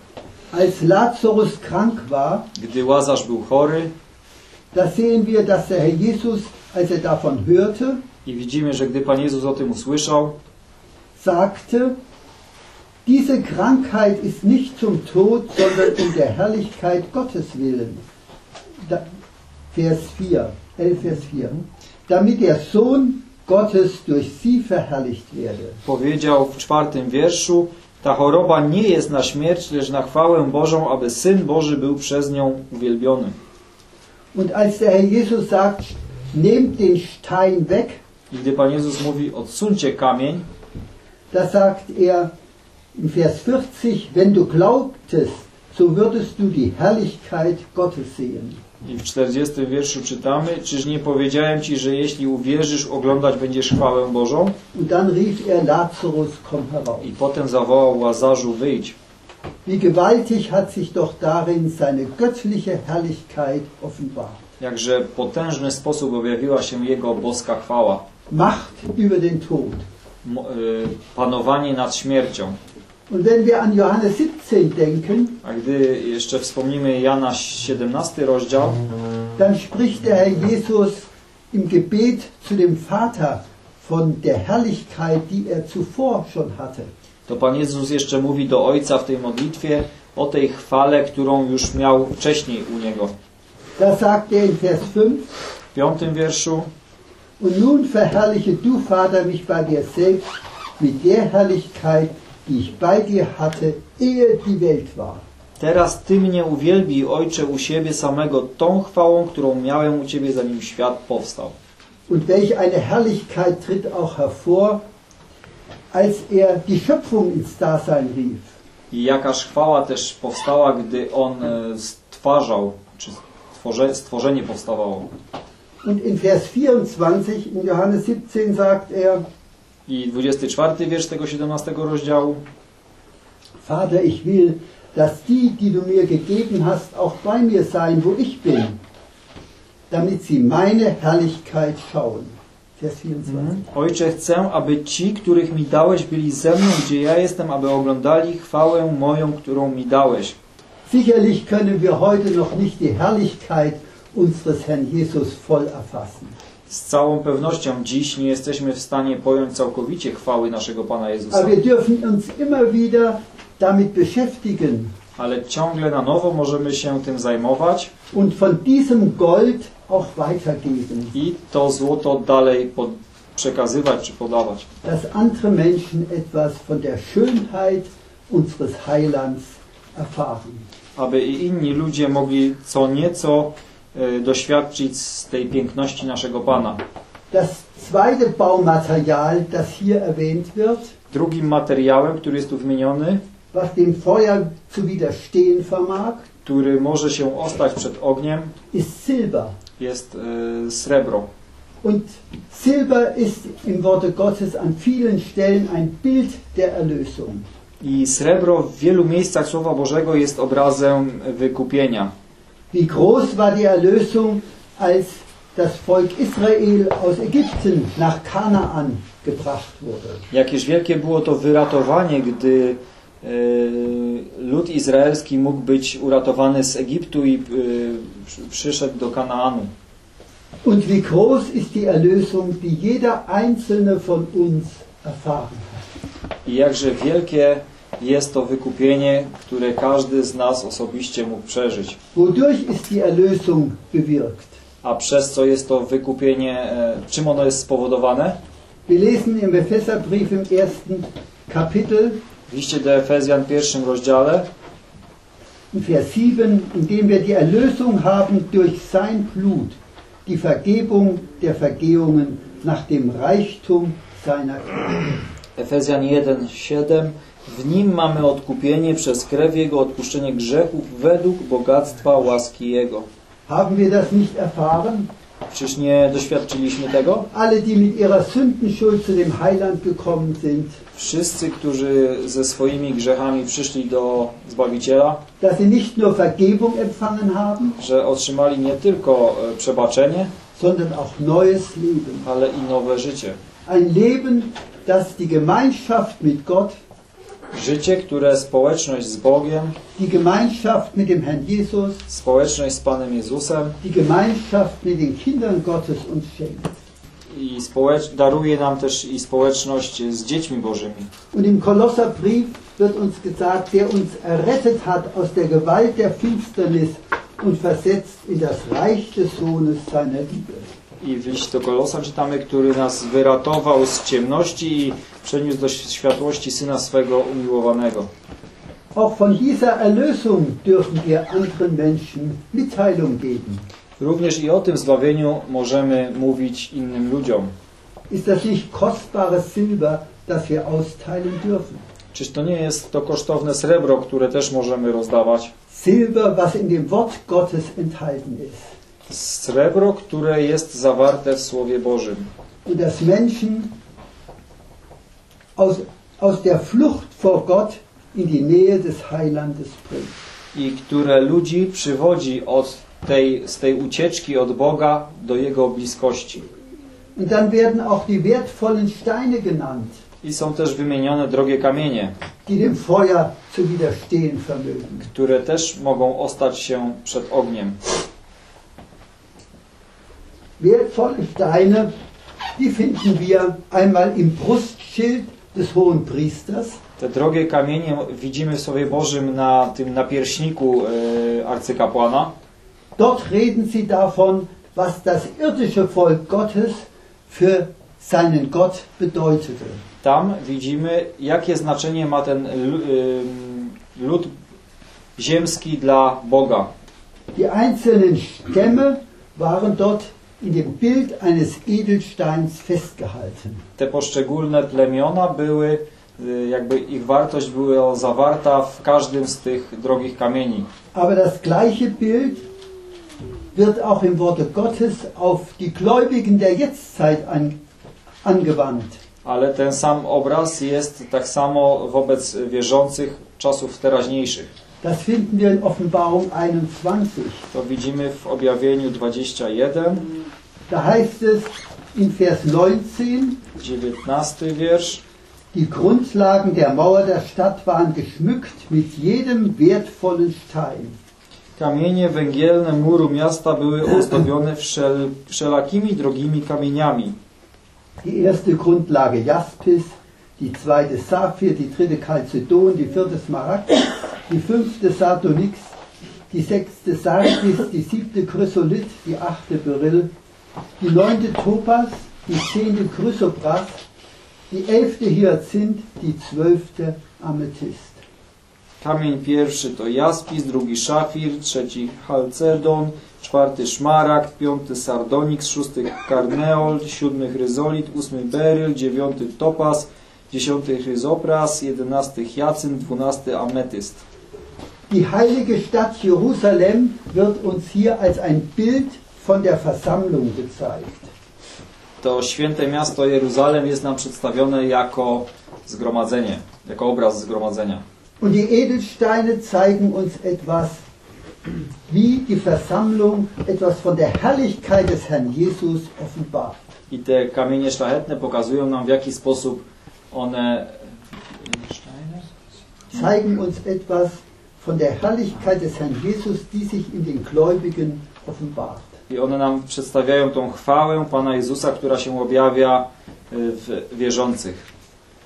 als Lazarus krank war, gdy Łazarz był chory, da sehen wir, dass der Herr Jesus, als er davon hörte, i widzimy, że gdy Pan Jezus o tym usłyszał, sagte, diese Krankheit ist nicht zum Tod, sondern um der Herrlichkeit Gottes willen. Da, Vers vier, elf Vers vier. Damit der Sohn Gottes durch sie verherrlicht werde. Powiedział w czwartym wierszu, ta choroba nie jest na śmierć, lecz na chwałę Bożą, aby Syn Boży był przez nią uwielbiony. Und als der Herr Jesus sagt, nehmt den Stein weg, i gdy Pan Jezus mówi, odsuńcie kamień, da sagt er in Vers vierzig, wenn du glaubtest, so würdest du die Herrlichkeit Gottes sehen. I w czterdziestym wierszu czytamy, czyż nie powiedziałem Ci, że jeśli uwierzysz, oglądać będziesz chwałę Bożą? Und dann rief er Lazarus, komm heraus. I potem zawołał Łazarzu, wyjdź. Wie gewaltig hat sich doch darin seine göttliche Herrlichkeit offenbart. Jakże potężny sposób objawiła się Jego boska chwała. Macht über den Tod. Mo, y, panowanie nad śmiercią. Und wenn wir an Johannes siebzehn denken, a gdy jeszcze wspomnimy Jana siedemnasty rozdział, dann spricht der Herr Jesus im Gebet zu dem Vater von der Herrlichkeit, die er zuvor schon hatte. To Pan Jezus jeszcze mówi do Ojca w tej modlitwie o tej chwale, którą już miał wcześniej u Niego. Da sagt er in Vers fünf, w piątym wierszu, und nun verherrliche du, Vater, mich bei dir selbst mit der Herrlichkeit, die ich bei dir hatte, ehe die Welt war. Teraz Ty mnie uwielbij, Ojcze, u siebie samego tą chwałą, którą miałem u Ciebie, zanim świat powstał. Und welch eine Herrlichkeit tritt auch hervor, als er die Schöpfung ins Dasein rief. I jakaż chwała też powstała, gdy On stwarzał, czy stworze, stworzenie powstawało. Und in Vers vierundzwanzig in Johannes siebzehn sagt er, i dwudziesty czwarty wiersz tego siedemnastego rozdziału, Vater, ich will, dass die, die du mir gegeben hast, auch bei mir sein, wo ich bin, damit sie meine Herrlichkeit schauen. Vers vierundzwanzig. Ojcze, chcę, aby ci, których mi dałeś, byli ze mną, gdzie ja jestem, aby oglądali chwałę moją, którą mi dałeś. Sicherlich können wir heute noch nicht die Herrlichkeit unseres Herrn Jesus voll erfassen. Z całą pewnością dziś nie jesteśmy w stanie pojąć całkowicie chwały naszego Pana Jezusa. Aber wir dürfen uns immer wieder damit beschäftigen. Ale ciągle na nowo możemy się tym zajmować. Und von diesem Gold auch weitergeben. I to złoto dalej pod, przekazywać czy podawać. Dass andere Menschen etwas von der Schönheit unseres Heilands erfahren. Aby i inni ludzie mogli co nieco e, doświadczyć z tej piękności naszego Pana. Das zweite Baumaterial, das hier erwähnt wird, drugim materiałem, który jest tu wymieniony, was dem Feuer zu widerstehen vermag, który może się ostać przed ogniem, ist Silber. Jest e, srebro. Und Silber ist im Worte Gottes an vielen Stellen ein Bild der Erlösung. I srebro w wielu miejscach Słowa Bożego jest obrazem wykupienia. Wie groß war die Erlösung, als das Volk Israel aus Ägypten nach Kanaan gebracht wurde. Jakież wielkie było to wyratowanie, gdy e, lud izraelski mógł być uratowany z Egiptu i e, przyszedł do Kanaanu. Und wie groß ist die Erlösung, die jeder einzelne von uns erfahren hat. I jakże wielkie jest to wykupienie, które każdy z nas osobiście mógł przeżyć. Wodurch ist die Erlösung bewirkt? A przez co jest to wykupienie, e, czym ono jest spowodowane? Wir lesen im Epheserbrief im ersten Kapitel, w liście do Efezjan w pierwszym rozdziale, in Vers sieben, indem wir die Erlösung haben durch sein Blut, die Vergebung der Vergehungen nach dem Reichtum seiner Gnade. Efezjan jeden, siedem. W nim mamy odkupienie przez krew Jego, odpuszczenie grzechów według bogactwa łaski Jego. Haben wir das nicht erfahren? Czyż nie doświadczyliśmy tego? Alle, die mit ihrer Sündenschuld zu dem Heiland gekommen sind, wszyscy, którzy ze swoimi grzechami przyszli do Zbawiciela, dass sie nicht nur Vergebung empfangen haben, że otrzymali nie tylko przebaczenie, sondern auch neues Leben. ale i nowe życie. Ein Leben, das die Gemeinschaft mit Gott, życie, które społeczność z Bogiem, die Gemeinschaft mit dem Herrn Jesus, społeczność z Panem Jezusem, die Gemeinschaft mit den Kindern Gottes uns schenkt. I społecz- daruje nam też i społeczność z dziećmi Bożymi. Und im Kolosserbrief wird uns gesagt, der uns errettet hat aus der Gewalt der Finsternis und versetzt in das Reich des Sohnes seiner Liebe. I w liście do Kolosan czytamy, który nas wyratował z ciemności i przeniósł do światłości Syna swego umiłowanego. Auch von dieser Erlösung dürfen wir anderen Menschen Mitteilung geben. Również i o tym zbawieniu możemy mówić innym ludziom. Ist das nicht kostbares Silber, das wir austeilen dürfen? Czyż to nie jest to kosztowne srebro, które też możemy rozdawać? Silber, was in dem Wort Gottes enthalten ist. Srebro, które jest zawarte w Słowie Bożym. Und das Menschen aus, aus der Flucht vor Gott in die Nähe des Heilandes bringt. I które ludzi przywodzi od tej, z tej ucieczki od Boga do Jego bliskości. Und dann werden auch die wertvollen Steine genannt, I są też wymienione drogie kamienie, die dem Feuer zu widerstehen vermögen. które też mogą ostać się przed ogniem. Wertvolle Steine, die finden wir einmal im Brustschild des hohen Priesters. Te drogie kamienie widzimy w Słowie Bożym na tym napierśniku e, arcykapłana. Dort reden sie davon, was das irdische Volk Gottes für seinen Gott bedeutete. Tam widzimy, jakie znaczenie ma ten lud ziemski dla Boga. Die einzelnen Stämme waren dort in dem Bild eines Edelsteins festgehalten. Te poszczególne plemiona były, jakby ich wartość była zawarta w każdym z tych drogich kamieni. Aber das gleiche Bild wird auch im Worte Gottes auf die Gläubigen der Jetztzeit an, angewandt. Ale ten sam obraz jest tak samo wobec wierzących czasów teraźniejszych. Das finden wir in Offenbarung einundzwanzig. To widzimy w Objawieniu dwudziestym pierwszym. Da heißt es in Vers neunzehn, dziewiętnasty wiersz. die Grundlagen der Mauer der Stadt waren geschmückt mit jedem wertvollen Stein. Kamienie węgielne muru miasta były ozdobione wszel, wszelakimi drogimi kamieniami. Die erste Grundlage Jaspis, die zweite Saphir, die dritte Chalcedon, die vierte Smaragd, die fünfte Sardonyx, die sechste Sardis, die siebte Chrysolit, die achte Beryl, die neunte Topaz, die zehnte Chrysopras, die elfte Hyazinth, die zwölfte Amethyst. Kamień pierwszy to jaspis, drugi szafir, trzeci chalcedon, czwarty szmaragd, piąty sardonyx, szósty karneol, siódmy chryzolit, ósmy beryl, dziewiąty topaz, dziesiąty chryzopras, jedenasty hyacynt, dwunasty ametyst. Die heilige Stadt Jerusalem wird uns hier als ein Bild von der Versammlung gezeigt. To święte miasto Jeruzalem jest nam przedstawione jako zgromadzenie, jako obraz zgromadzenia. Und die Edelsteine zeigen uns etwas, wie die Versammlung etwas von der Herrlichkeit des Herrn Jesus offenbart. I te kamienie szlachetne pokazują nam, w jaki sposób one zeigen uns etwas von der Herrlichkeit des Herrn Jesus, die sich in den Gläubigen offenbart. I one nam przedstawiają tą chwałę Pana Jezusa, która się objawia w wierzących.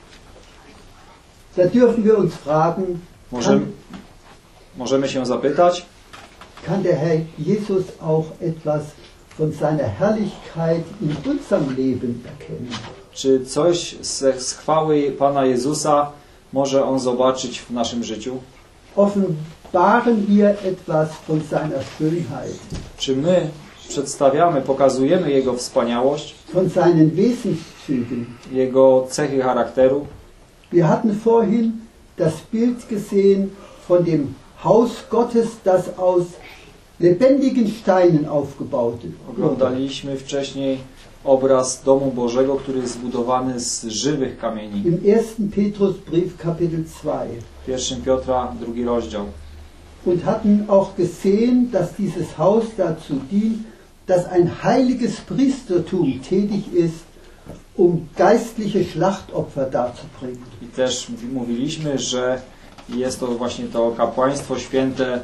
Da dürfen wir uns fragen, Możemy, możemy się zapytać, kann der Herr Jesus auch etwas von seiner Herrlichkeit in unserem Leben erkennen? czy coś z, z chwały Pana Jezusa może On zobaczyć w naszym życiu? Offen, offenbaren wir etwas von seiner Schönheit? Czy my przedstawiamy, pokazujemy Jego wspaniałość, von seinen Wesenszügen? Jego cechy charakteru? Wir hatten vorhin das Bild gesehen von dem Haus Gottes, das aus lebendigen Steinen aufgebaut ist. Oglądaliśmy wcześniej obraz domu Bożego, który jest zbudowany z żywych kamieni. Im ersten Petrusbrief Kapitel zwei. Pierwszym Piotra, drugi rozdział. Und hatten auch gesehen, dass dieses Haus dazu dient, dass ein heiliges Priestertum tätig ist, um geistliche Schlachtopfer darzubringen. I też mówiliśmy, że jest to właśnie to kapłaństwo święte.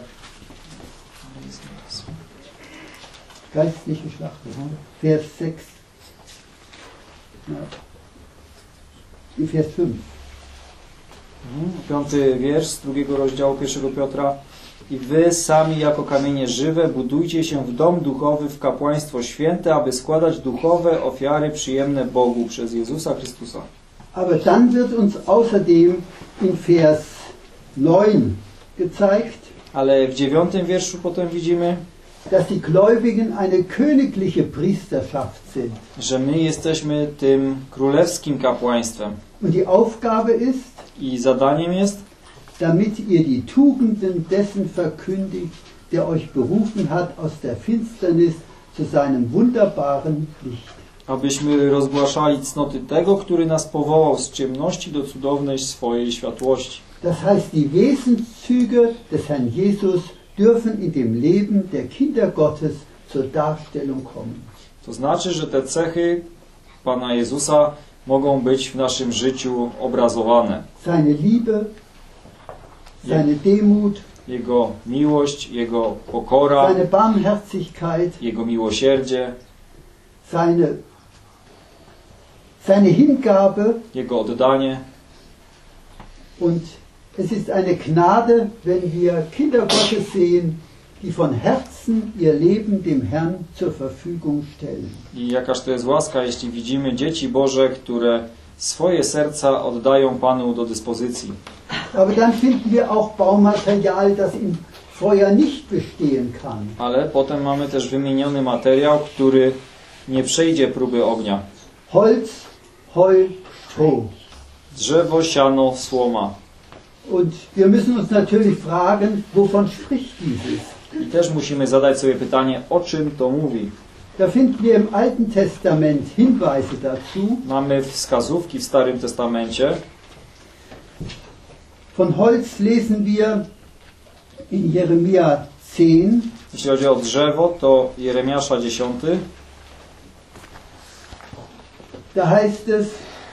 Geistliche Schlachtopfer. Vers sechs. Ja. I Vers fünf. Piąty wiersz z drugiego rozdziału pierwszego Piotra. I wy sami jako kamienie żywe budujcie się w dom duchowy, w kapłaństwo święte, aby składać duchowe ofiary przyjemne Bogu przez Jezusa Chrystusa. Aber dann wird uns außerdem in Vers neun gezeigt, ale w dziewiątym wierszu potem widzimy, dass die Gläubigen eine königliche Priesterschaft sind. Że my jesteśmy tym królewskim kapłaństwem. Und die Aufgabe ist, i zadaniem jest, damit ihr die Tugenden dessen verkündigt, der euch berufen hat aus der Finsternis zu seinem wunderbaren Licht. Abyśmy rozgłaszali cnoty tego, który nas powołał z ciemności do cudownej swojej światłości. Das heißt, die Wesenszüge des Herrn Jesus dürfen in dem Leben der Kinder Gottes zur Darstellung kommen. To znaczy, że te cechy Pana Jezusa mogą być w naszym życiu obrazowane. Seine Liebe, seine Demut, Jego miłość, Jego pokora, seine Barmherzigkeit, Jego miłosierdzie, seine, seine Hingabe, Jego oddanie. Und es ist eine Gnade, wenn wir Kinder Gottes sehen, die von Herzen ihr Leben dem Herrn zur Verfügung stellen. I jakaż to jest łaska, jeśli widzimy dzieci Boże, które swoje serca oddają Panu do dyspozycji. Aber dann finden wir auch Baumaterial, das im Feuer nicht bestehen kann. Ale potem mamy też wymieniony materiał, który nie przejdzie próby ognia. Holz, Heu, Stroh. Drzewo, siano, słoma. Und wir müssen uns natürlich fragen, wovon spricht dieses? I też musimy zadać sobie pytanie, o czym to mówi. Da finden wir im Alten Testament Hinweise dazu. Mamy wskazówki w Starym Testamencie. Von Holz lesen wir in Jeremia zehn. Jeśli chodzi o drzewo, to Jeremiasza dziesiąty. Da heißt es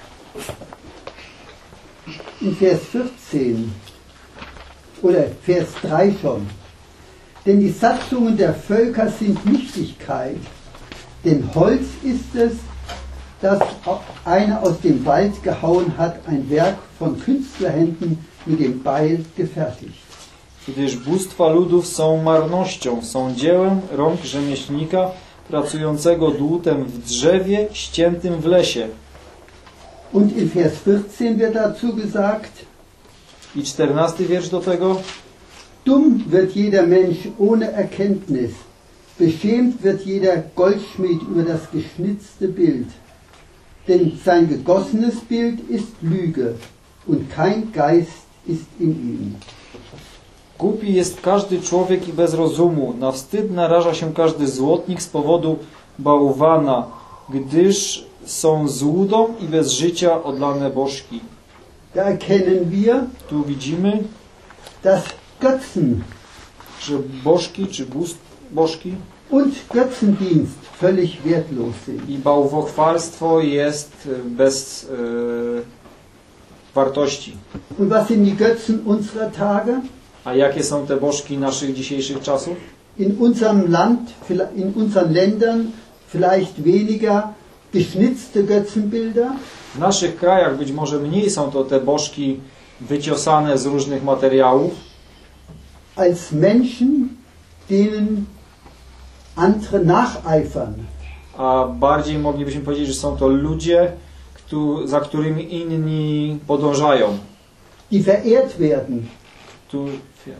in Vers vierzehn oder Vers drei schon. Denn die Satzungen der Völker sind Nichtigkeit. Denn Holz ist es, das einer aus dem Wald gehauen hat, ein Werk von Künstlerhänden mit dem Beil gefertigt. Gdyż bóstwa ludów są marnością, są dziełem rąk rzemieślnika pracującego dłutem w drzewie ściętym w lesie. Und in Vers vierzehn wird dazu gesagt, i czternasty wiersz do tego. Dumm wird jeder Mensch ohne Erkenntnis, beschämt wird jeder Goldschmied über das geschnitzte Bild. Denn sein gegossenes Bild ist Lüge und kein Geist ist in ihm. Głupi jest każdy człowiek i bez rozumu, na wstyd naraża się każdy złotnik z powodu bałwana, gdyż są złudą i bez życia odlane bożki. Da erkennen wir, tu widzimy, dass Götzen, że bożki czy bożki und Götzendienst völlig wertlos sind. I bałwochwalstwo jest bez e, wartości. Und was sind die Götzen unserer Tage? A jakie są te bożki naszych dzisiejszych czasów? In unserem Land, in unseren Ländern vielleicht weniger geschnitzte Götzenbilder. W naszych krajach być może mniej są to te bożki wyciosane z różnych materiałów. Als Menschen, denen andere nacheifern. A bardziej moglibyśmy powiedzieć, że są to ludzie, którzy, za którymi inni podążają. Die verehrt werden. Tu,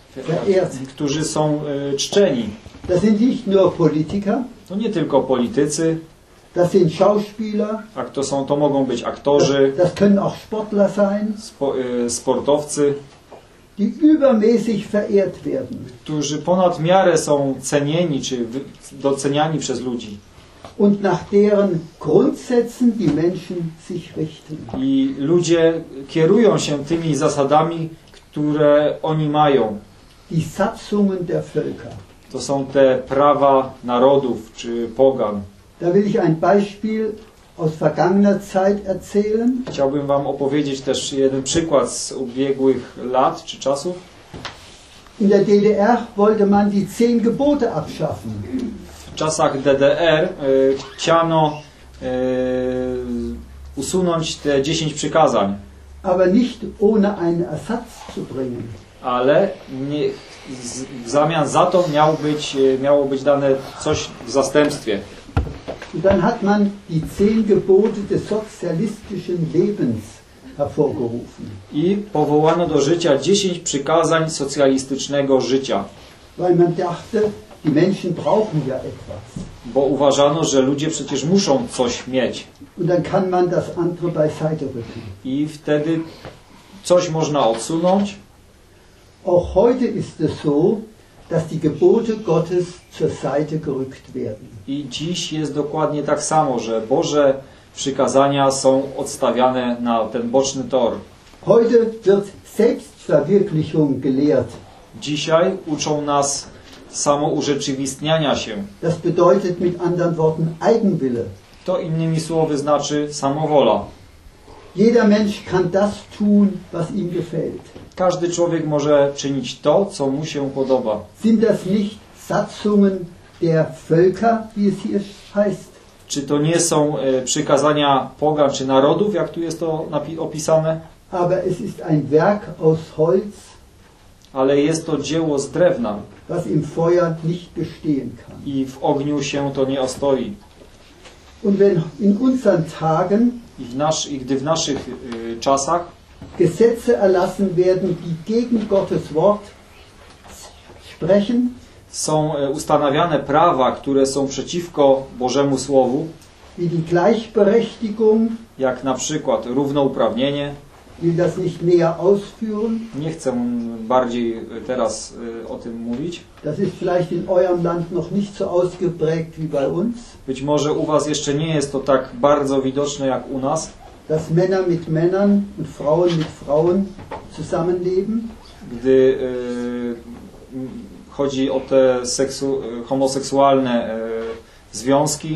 verehrt. Którzy są y, czczeni. Das sind nicht nur Politiker. To nie tylko politycy. Das sind Schauspieler. A to są, to mogą być aktorzy. Das, das können auch Sportler sein. Spo, y, sportowcy. Die übermäßig verehrt werden. Którzy ponad miarę są cenieni czy doceniani przez ludzi. Und nach deren Grundsätzen die Menschen sich richten. I ludzie kierują się tymi zasadami, które oni mają. Die Satzungen der Völker. To są te prawa narodów czy pogan. Da will ich ein Beispiel aus vergangener Zeit erzählen. Chciałbym wam opowiedzieć też jeden przykład z ubiegłych lat czy czasów. In der D D R wollte man die zehn Gebote abschaffen. W czasach D D R y, chciano y, usunąć te dziesięć przykazań. Aber nicht ohne einen Ersatz zu bringen. Ale nie, z, w zamian za to miało być, miało być dane coś w zastępstwie. Und dann hat man die zehn Gebote des sozialistischen Lebens hervorgerufen. I powołano do życia dziesięć przykazań socjalistycznego życia. Weil man dachte, die Menschen brauchen ja etwas. Bo uważano, że ludzie przecież muszą coś mieć. Und dann kann man das andere beiseite rücken. I wtedy coś można odsunąć. Auch heute ist es so, dass die Gebote Gottes zur Seite gerückt werden. I dziś jest dokładnie tak samo, że Boże przykazania są odstawiane na ten boczny tor. Heute wird Selbstverwirklichung gelehrt. Dzisiaj uczą nas samourzeczywistniania się. Das bedeutet mit anderen Worten Eigenwille. To innymi słowy znaczy samowola. Jeder Mensch kann das tun, was ihm gefällt. Każdy człowiek może czynić to, co mu się podoba. Sind das nicht Satzungen der Völker, wie es hier heißt? Czy to nie są e, przykazania pogan czy narodów, jak tu jest to opisane? Aber es ist ein Werk aus Holz, ale jest to dzieło z drewna. Was im Feuer nicht bestehen kann. I w ogniu się to nie ostoi. Und wenn in unseren Tagen I, w nasz, i gdy w naszych y, czasach Gesetze erlassen werden, die gegen Gottes Wort sprechen, są ustanawiane prawa, które są przeciwko Bożemu Słowu, wie die Gleichberechtigung, jak na przykład równouprawnienie. will das nicht näher ausführen. Nie chcę bardziej teraz o tym mówić. Das ist vielleicht in eurem Land noch nicht so ausgeprägt wie bei uns. Być może u was jeszcze nie jest to tak bardzo widoczne jak u nas. Dass Männer mit Männern und Frauen mit Frauen zusammenleben. Gdy y, chodzi o te seksu, homoseksualne y, związki,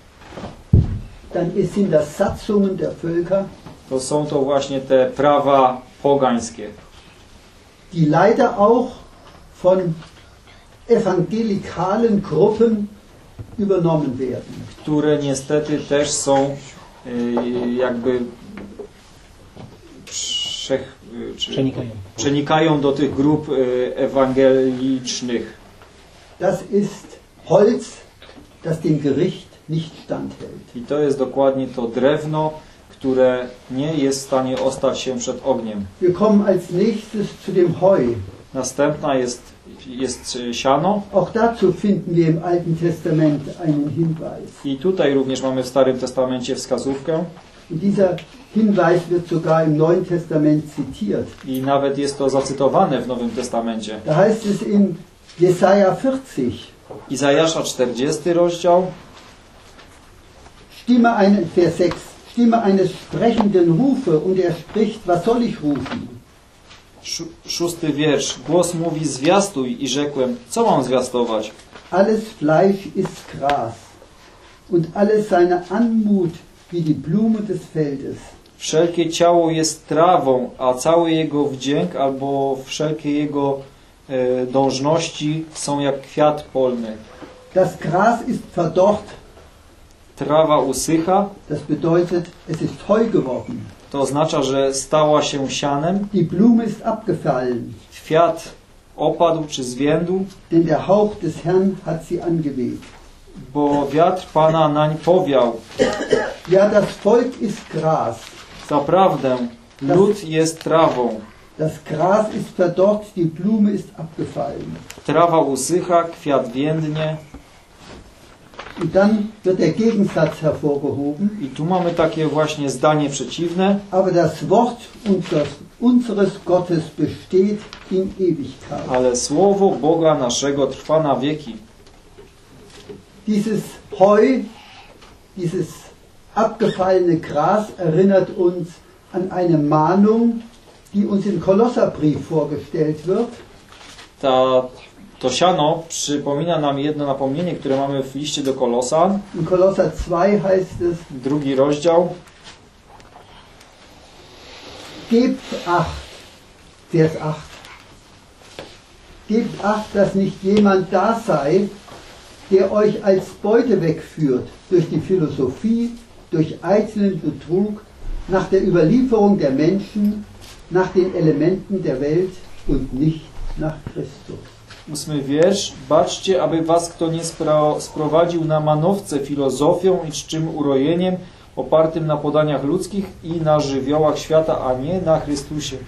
dann sind das Satzungen der Völker, to są to właśnie te prawa pogańskie, die leider auch von evangelikalen Gruppen übernommen werden. które niestety też są y, jakby przech, czy, Przenikają. przenikają do tych grup y, ewangelicznych. Das ist Holz, das dem Gericht nicht standhält. I to jest dokładnie to drewno, które nie jest w stanie ostać się przed ogniem. Wir kommen als nächstes zu dem Heu. Następna jest, jest siano. Auch dazu finden wir im Alten Testament einen Hinweis. I tutaj również mamy w Starym Testamencie wskazówkę. Und dieser Hinweis wird sogar im Neuen Testament zitiert. I nawet jest to zacytowane w Nowym Testamencie. Da heißt es in Jesaja vierzig. Izajasza czterdziesty rozdział. Stimme eine, Vers sechs. Stimme eines Sprechenden rufe und er spricht, was soll ich rufen? Szósty wiersz. Głos mówi: zwiastuj, i rzekłem: co mam zwiastować? Alles Fleisch ist Gras und alles seine Anmut wie die Blume des Feldes. Wszelkie ciało jest trawą, a cały jego wdzięk albo wszelkie jego e, dążności są jak kwiat polny. Das Gras ist verdorrt. Trawa usycha. Das bedeutet, es ist Heu geworden. To oznacza, że stała się sianem. Die Blume ist abgefallen. Kwiat opadł czy zwiędł. Denn der Hauch des Herrn hat sie angeweht. Bo wiatr Pana nań powiał. Ja, das Volk ist Gras. Zaprawdę lud jest trawą. Das Gras ist verdorrt, die Blume ist abgefallen. Trawa usycha, kwiat więdnie. Und dann wird der Gegensatz hervorgehoben. I tu mamy takie właśnie zdanie przeciwne. Aber das Wort unseres, unseres Gottes besteht in Ewigkeit. Ale słowo Boga naszego trwa na wieki. Dieses Heu, dieses abgefallene Gras erinnert uns an eine Mahnung, die uns im Kolosserbrief vorgestellt wird. Ta, to siano przypomina nam jedno napomnienie, które mamy w liście do Kolosan. In Kolosser zwei heißt es, drugi rozdział. Gebt acht, Vers acht. Gebt acht, dass nicht jemand da sei, der euch als Beute wegführt durch die Philosophie, durch einzelnen Betrug, nach der Überlieferung der Menschen, nach den Elementen der Welt und nicht nach Christus. Ósmy wiersz. Baczcie, aby was kto nie spro sprowadził na manowce filozofią i czczym urojeniem, opartym na podaniach ludzkich i na żywiołach świata, a nie na Chrystusie.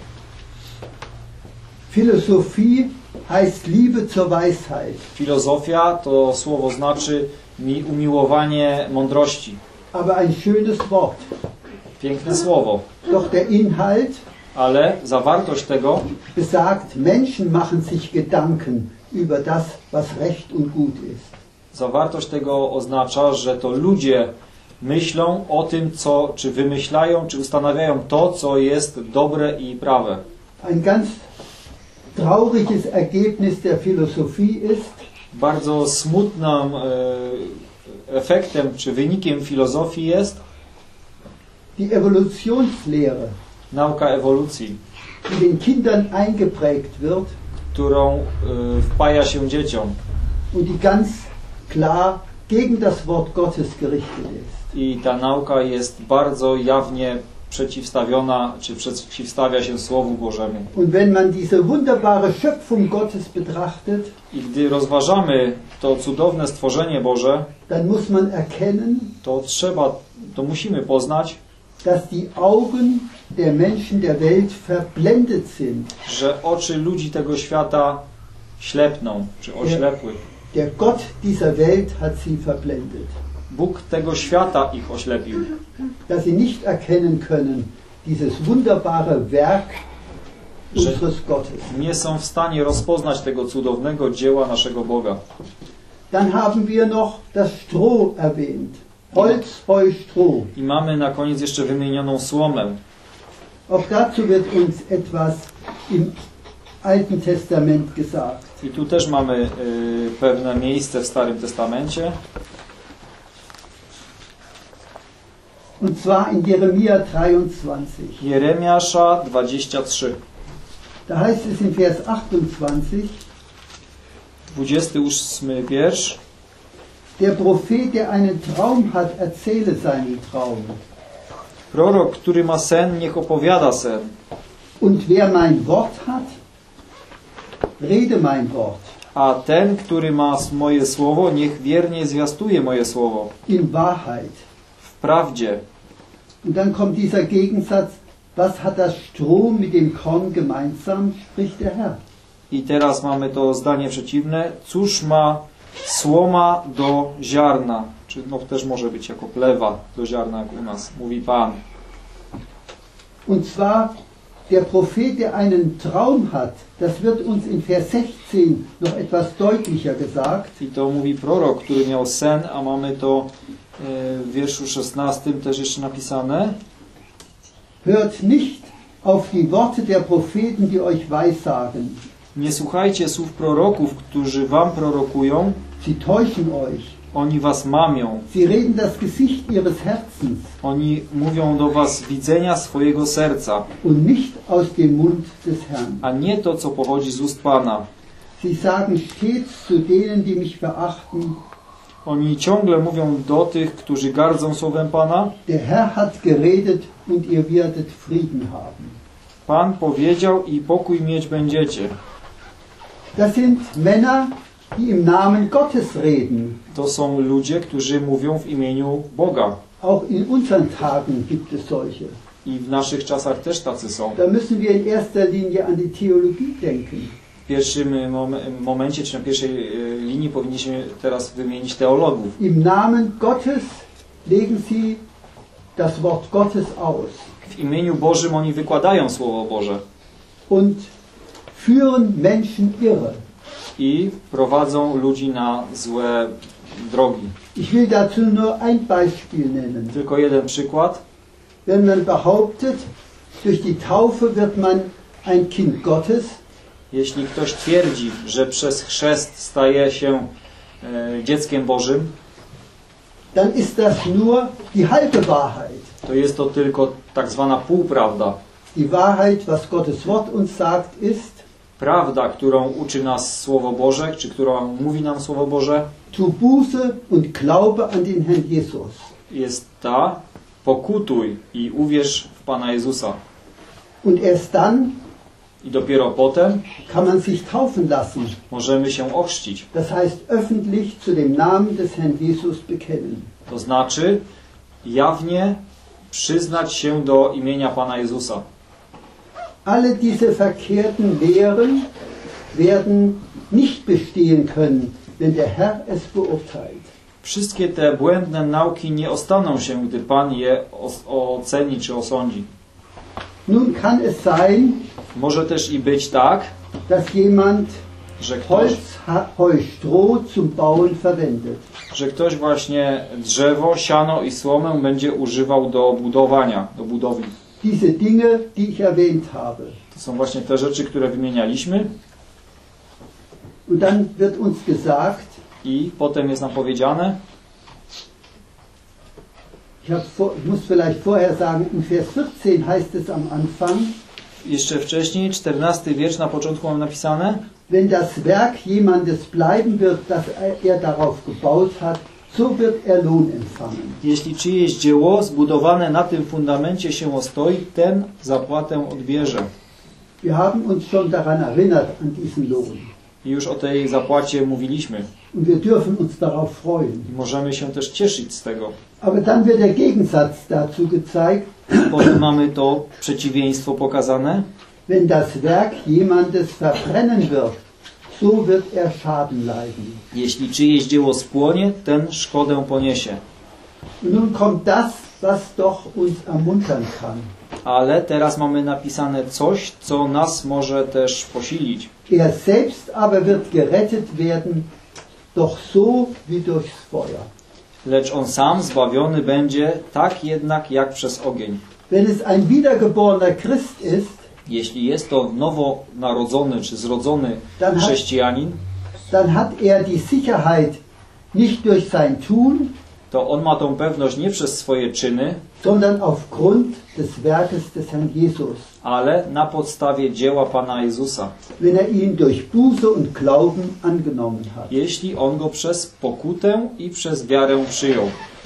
Philosophie heißt Liebe zur Weisheit. Filozofia to słowo znaczy mi umiłowanie mądrości. Aber ein schönes Wort. Piękne słowo. Doch der Inhalt, ale zawartość tego besagt, Menschen machen sich Gedanken über das, was recht und gut ist. Zawartość tego oznacza, że to ludzie myślą o tym, co, czy wymyślają, czy ustanawiają to, co jest dobre i prawe. Ein ganz trauriges Ergebnis der Philosophie ist, bardzo smutnym e, efektem, czy wynikiem filozofii jest die Evolutionslehre, nauka ewolucji, die den Kindern eingeprägt wird, którą e, wpaja się dzieciom und die ganz klar gegen das Wort Gottes gerichtet ist. I ta nauka jest bardzo jawnie przeciwstawiona, czy przeciwstawia się Słowu Bożemu. Und wenn man diese wunderbare Schöpfung Gottes betrachtet, i gdy rozważamy to cudowne stworzenie Boże, dann muss man erkennen, to trzeba, to musimy poznać, dass die Augen der Menschen der Welt verblendet sind. Że oczy ludzi tego świata ślepną, czy oślepły. Der, der Gott dieser Welt hat sie verblendet. Bóg tego świata ich oślepił. Dass sie nicht erkennen können, dieses wunderbare Werk unseres Gottes. Nie są w stanie rozpoznać tego cudownego dzieła naszego Boga. Dann haben wir noch das Stroh erwähnt. Holz, Heu, Stroh. I mamy na koniec jeszcze wymienioną słomę. Auch dazu wird uns etwas im Alten Testament gesagt. I tu też mamy y, pewne miejsce w Starym Testamencie. Und zwar in Jeremia dreiundzwanzig. Jeremiasza dwadzieścia trzy. Da heißt es in Vers achtundzwanzig. dwudziesty ósmy wiersz. Der Prophet, der einen Traum hat, erzähle seinen Traum. Prorok, który ma sen, niech opowiada sen. Und wer mein Wort hat, rede mein Wort. A ten, który ma moje słowo, niech wiernie zwiastuje moje słowo. In Wahrheit. W prawdzie. Und dann kommt dieser Gegensatz, was hat das Stroh mit dem Korn gemeinsam, spricht der Herr. I teraz mamy to zdanie przeciwne. Cóż ma słoma do ziarna? Czy no też może być jako plewa do ziarna, jak u nas, mówi Pan. Und zwar der Prophet, der einen Traum hat, das wird uns in Vers sechzehn noch etwas deutlicher gesagt. I to mówi prorok, który miał sen, a mamy to w wierszu szesnastym też jeszcze napisane. Hört nicht auf die Worte der Propheten, die euch weissagen. Nie słuchajcie słów proroków, którzy wam prorokują. Sie täuschen euch. Oni was mamią. Sie reden das Gesicht ihres Herzens. Oni mówią do was widzenia swojego serca. Und nicht aus dem Mund des Herrn. A nie to, co pochodzi z ust Pana. Sie sagen stets zu denen, die mich verachten. Oni ciągle mówią do tych, którzy gardzą słowem Pana. Der Herr hat geredet und ihr werdet Frieden haben. Pan powiedział i pokój mieć będziecie. Das sind Männer, die im Namen Gottes reden. To są ludzie, którzy mówią w imieniu Boga. Auch in unseren Tagen gibt es solche. I w naszych czasach też tacy są. Da müssen wir in erster Linie an die Theologie denken. W pierwszym mom momencie, czy na pierwszej linii powinniśmy teraz wymienić teologów. Im Namen Gottes legen sie das Wort Gottes aus. W imieniu Bożym oni wykładają Słowo Boże. Und führen Menschen irre. I prowadzą ludzi na złe drogi. Ich will dazu nur ein Beispiel nennen. Tylko jeden przykład. Wenn man behauptet, durch die Taufe wird man ein Kind Gottes, jeśli ktoś twierdzi, że przez chrzest staje się e, dzieckiem Bożym, dann ist das nur die halbe Wahrheit. To jest to tylko tak zwana półprawda. Die Wahrheit, was Gottes Wort uns sagt, ist: Prawda, którą uczy nas Słowo Boże, czy którą mówi nam Słowo Boże, tu Buße und Glaube an den Herrn Jesus. Jest ta: pokutuj i uwierz w Pana Jezusa. Und erst dann I dopiero potem kann man sich taufen lassen. Możemy się ochrzcić. Das heißt öffentlich zu dem Namen des Herrn Jesus bekennen. To znaczy jawnie przyznać się do imienia Pana Jezusa. Alle diese verkehrten Lehren werden nicht bestehen können, wenn der Herr es beurteilt. Wszystkie te błędne nauki nie ostaną się, gdy Pan je oceni czy osądzi. Nun kann es sein, może też i być tak, dass jemand że ktoś, Holz, Stroh zum Bauen verwendet. że ktoś właśnie drzewo, siano i słomę będzie używał do budowania, do budowy. Diese Dinge, die ich erwähnt habe. To są właśnie te rzeczy, które wymienialiśmy. Und dann wird uns gesagt, i potem jest nam powiedziane, ich, vor, ich muss vielleicht vorher sagen, in Vers vierzehn heißt es am Anfang, jeszcze wcześniej, czternasty wiersz na początku mam napisane, wenn das Werk jemandes bleiben wird, das er darauf gebaut hat, so wird er Lohn empfangen. Jeśli czyjeś dzieło zbudowane na tym fundamencie się ostoi, ten zapłatę odbierze. Wir haben uns schon daran erinnert, an diesen Lohn. I już o tej zapłacie mówiliśmy. Und wir dürfen uns darauf freuen. I możemy się też cieszyć z tego. Aber dann wird der Gegensatz dazu gezeigt. Potem mamy to przeciwieństwo pokazane. Wenn das Werk jemandes verbrennen wird, so wird er Schaden leiden. Jeśli czyjeś dzieło spłonie, ten szkodę poniesie. Und nun kommt das, was doch uns ermuntern kann. Ale teraz mamy napisane coś, co nas może też posilić. Er selbst aber wird gerettet werden, doch so wie durchs Feuer. Lecz on sam zbawiony będzie, tak jednak jak przez ogień. Wenn es ein wiedergeborener Christ ist, jeśli jest to nowonarodzony czy zrodzony dann chrześcijanin, hat, dann hat er die Sicherheit nicht durch sein Tun, to on ma tą pewność nie przez swoje czyny, sondern aufgrund des Werkes des Herrn Jesus. Ale na podstawie dzieła Pana Jezusa. Wenn er ihn durch Buße und Glauben angenommen hat. Jeśli on go przez pokutę i przez wiarę przyjął.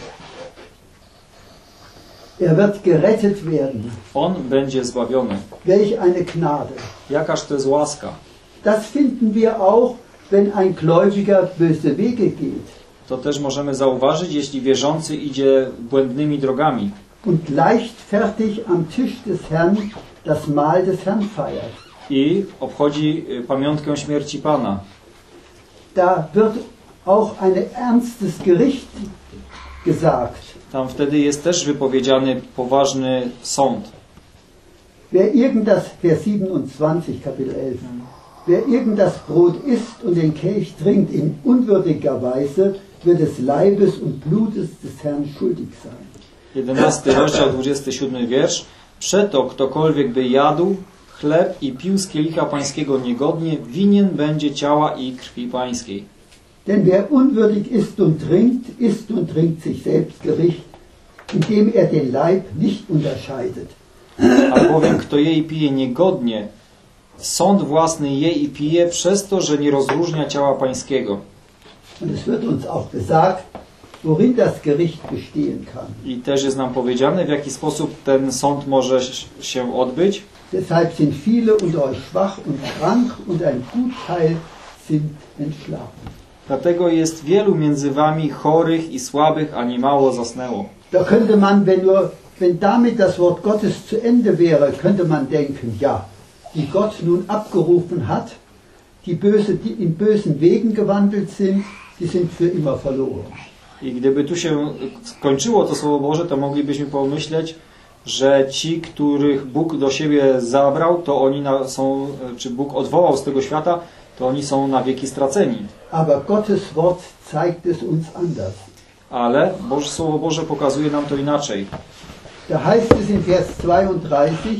Er wird gerettet werden. On będzie zbawiony. Welch eine Gnade. Jakaż to jest łaska. Das finden wir auch, wenn ein Gläubiger böse Wege geht. To też możemy zauważyć, jeśli wierzący idzie błędnymi drogami. Und leichtfertig am Tisch des Herrn das Mahl des Herrn feiert. I obchodzi pamiątkę śmierci Pana. Da wird auch ein ernstes Gericht gesagt. Tam wtedy jest też wypowiedziany poważny sąd. Wer irgend das, Vers siebenundzwanzig, Kapitel elf. Wer irgend das Brot isst und den Kelch trinkt in unwürdiger Weise, wird des Leibes und Blutes des Herrn schuldig sein. jedenasty rozdział, dwudziesty siódmy wiersz. Przeto ktokolwiek by jadł chleb i pił z kielicha pańskiego niegodnie, winien będzie ciała i krwi pańskiej. Denn wer unwürdig isst und trinkt, isst und trinkt sich selbst Gericht, indem er den Leib nicht unterscheidet. Albowiem kto je i pije niegodnie, sąd własny je i pije przez to, że nie rozróżnia ciała pańskiego. Und es wird uns auch gesagt, worin das Gericht bestehen kann. I też jest nam powiedziane, w jaki sposób ten sąd może się odbyć. Deshalb sind viele unter euch schwach und krank und ein Gutteil sind entschlafen. Dlatego jest wielu między wami chorych i słabych, a niemało zasnęło. Da könnte man, wenn nur, wenn damit das Wort Gottes zu Ende wäre, könnte man denken, ja, die Gott nun abgerufen hat, die, böse, die in bösen Wegen gewandelt sind, die sind für immer verloren. I gdyby tu się skończyło to Słowo Boże, to moglibyśmy pomyśleć, że ci, których Bóg do siebie zabrał, to oni na, są, czy Bóg odwołał z tego świata, to oni są na wieki straceni. Aber Gottes Wort zeigt es uns anders. Ale Boże, Słowo Boże pokazuje nam to inaczej. Da heißt es in Vers zweiunddreißig,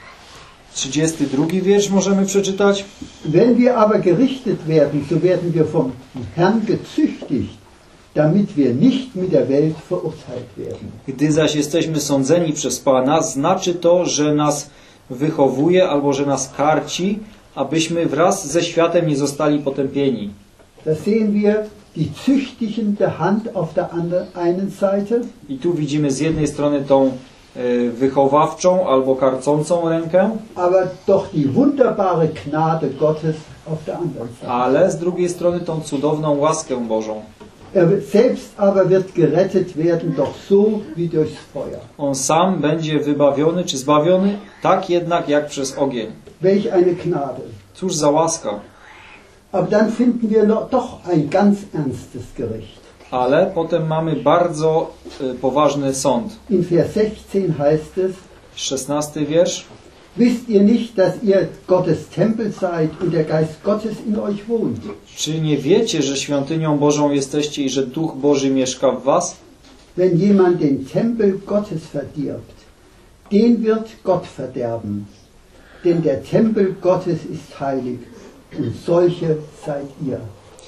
trzydziesty drugi wiersz możemy przeczytać. Wenn wir aber gerichtet werden, so werden wir vom Herrn gezüchtigt, damit wir nicht mit der Welt verurteilt werden. Gdy zaś jesteśmy sądzeni przez Pana, znaczy to, że nas wychowuje albo że nas karci, abyśmy wraz ze światem nie zostali potępieni. Da sehen wir die züchtigende Hand auf der einen Seite. I tu widzimy z jednej strony tą e, wychowawczą albo karcącą rękę, aber doch die wunderbare Gnade Gottes auf der anderen Seite. Ale z drugiej strony tą cudowną łaskę Bożą. Er selbst aber wird gerettet werden, doch so wie durchs Feuer. On sam będzie wybawiony czy zbawiony, tak jednak jak przez ogień. Welch eine Gnade. Cóż za łaska. Aber dann finden wir noch, doch ein ganz ernstes Gericht. Ale potem mamy bardzo y, poważny sąd. In Vers sechzehn heißt es, szesnasty wiersz. Wisst ihr nicht, dass ihr Gottes Tempel seid und der Geist Gottes in euch wohnt? Czy nie wiecie, że świątynią Bożą jesteście i że Duch Boży mieszka w was? Wenn jemand den Tempel Gottes verdirbt, den wird Gott verderben. Denn der Tempel Gottes ist heilig und solche seid ihr.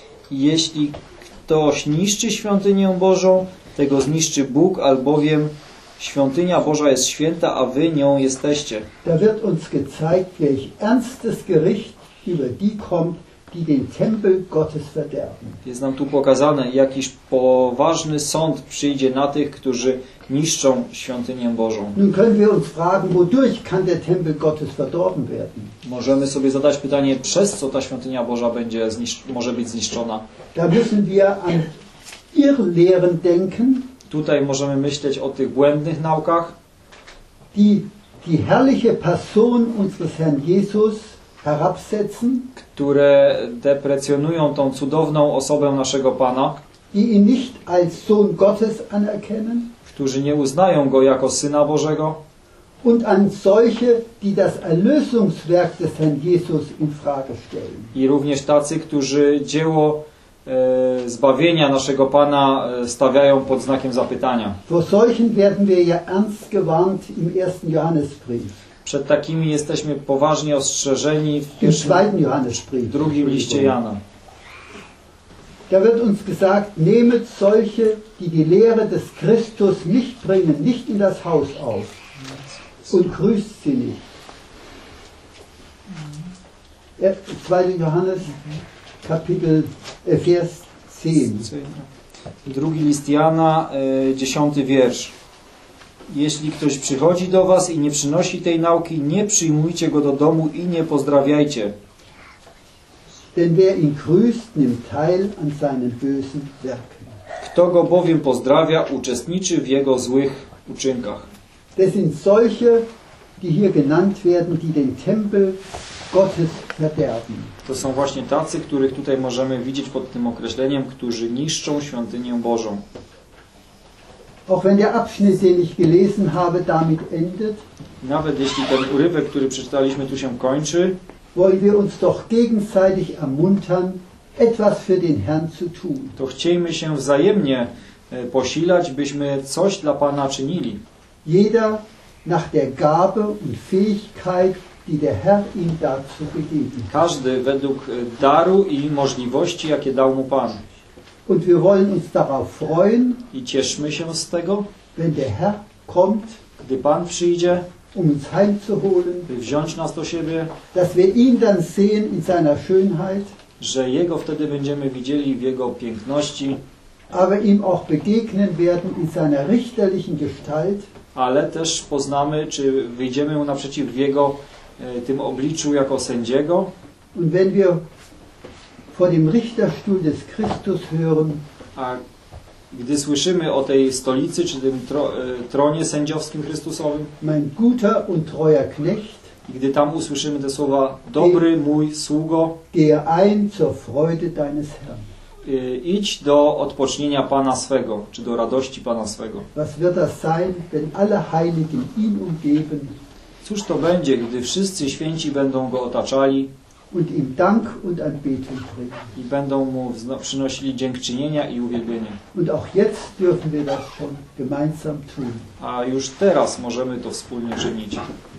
Jeśli ktoś niszczy świątynię Bożą, tego zniszczy Bóg, albowiem świątynia Boża jest święta, a wy nią jesteście. Da wird uns gezeigt, welch ernstes Gericht über die kommt, die den Tempel Gottes verderben. Jest nam tu pokazane, jakiż poważny sąd przyjdzie na tych, którzy niszczą świątynię Bożą. Nun können wir uns fragen, wodurch kann der Tempel Gottes verdorben werden? Możemy sobie zadać pytanie, przez co ta świątynia Boża będzie zniszc- może być zniszczona. Da müssen wir an Irrlehren denken, Tutaj możemy myśleć o tych błędnych naukach, die die herrliche Person unseres Herrn Jesus herabsetzen, które deprecjonują tą cudowną osobę naszego Pana, die ihn nicht als Sohn Gottes anerkennen, którzy nie uznają Go jako Syna Bożego, und an solche, die das Erlösungswerk des Herrn Jesus in Frage stellen. i również tacy, którzy dzieło e, zbawienia naszego Pana e, stawiają pod znakiem zapytania. Vor solchen werden wir ja ernst gewarnt im ersten Johannesbrief. Przed takimi jesteśmy poważnie ostrzeżeni w Im pierwszym, zweiten Johannesbrief. w drugim liście Jana. Da wird uns gesagt, nehmet solche, die die Lehre des Christus nicht bringen, nicht in das Haus auf und grüßt sie nicht. zweiter Johannes, Kapitel, äh, Vers zehn. Drugi list Jana, e, dziesiąty wiersz. Jeśli ktoś przychodzi do was i nie przynosi tej nauki, nie przyjmujcie go do domu i nie pozdrawiajcie. Denn wer ihn grüßt, nimmt teil an seinen bösen Werken. Kto go bowiem pozdrawia, uczestniczy w jego złych uczynkach. Das sind solche, die hier genannt werden, die den Tempel Gottes verderben. To są właśnie tacy, których tutaj możemy widzieć pod tym określeniem, którzy niszczą świątynię Bożą. Auch wenn der Abschnitt, den ich gelesen habe, damit endet, Nawet jeśli ten urywek, który przeczytaliśmy, tu się kończy, wollen wir uns doch gegenseitig ermuntern, etwas für den Herrn zu tun. to chciejmy się wzajemnie posilać, byśmy coś dla Pana czynili. Jeder nach der Gabe und Fähigkeit, die der Herr ihm dazu gegeben hat. Każdy według daru i możliwości, jakie dał mu Pan. Und wir wollen uns darauf freuen, I cieszmy się z tego, wenn der Herr kommt, gdy Pan przyjdzie, um uns heimzuholen, by wziąć nas do siebie, dass wir ihn dann sehen in seiner Schönheit, że Jego wtedy będziemy widzieli w Jego piękności, aber ihm auch begegnen werden in seiner richterlichen Gestalt, ale też poznamy, czy wyjdziemy Mu naprzeciw w Jego e, tym obliczu jako sędziego. und wenn wir vor dem Richterstuhl des Christus hören, A Gdy słyszymy o tej stolicy, czy tym tro, tronie sędziowskim Chrystusowym, mein guter und treuer Knecht, gdy tam usłyszymy te słowa, dobry mój sługo, gehe ein zur Freude deines Herrn. Idź do odpocznienia Pana swego, czy do radości Pana swego. Was wird das sein, wenn alle Heiligen ihn umgeben? Cóż to będzie, gdy wszyscy święci będą go otaczali und ihm Dank und Anbetung bringen. I będą mu przynosili dziękczynienia i uwielbienie. Und auch jetzt dürfen wir das schon gemeinsam tun. A już teraz możemy to wspólnie czynić.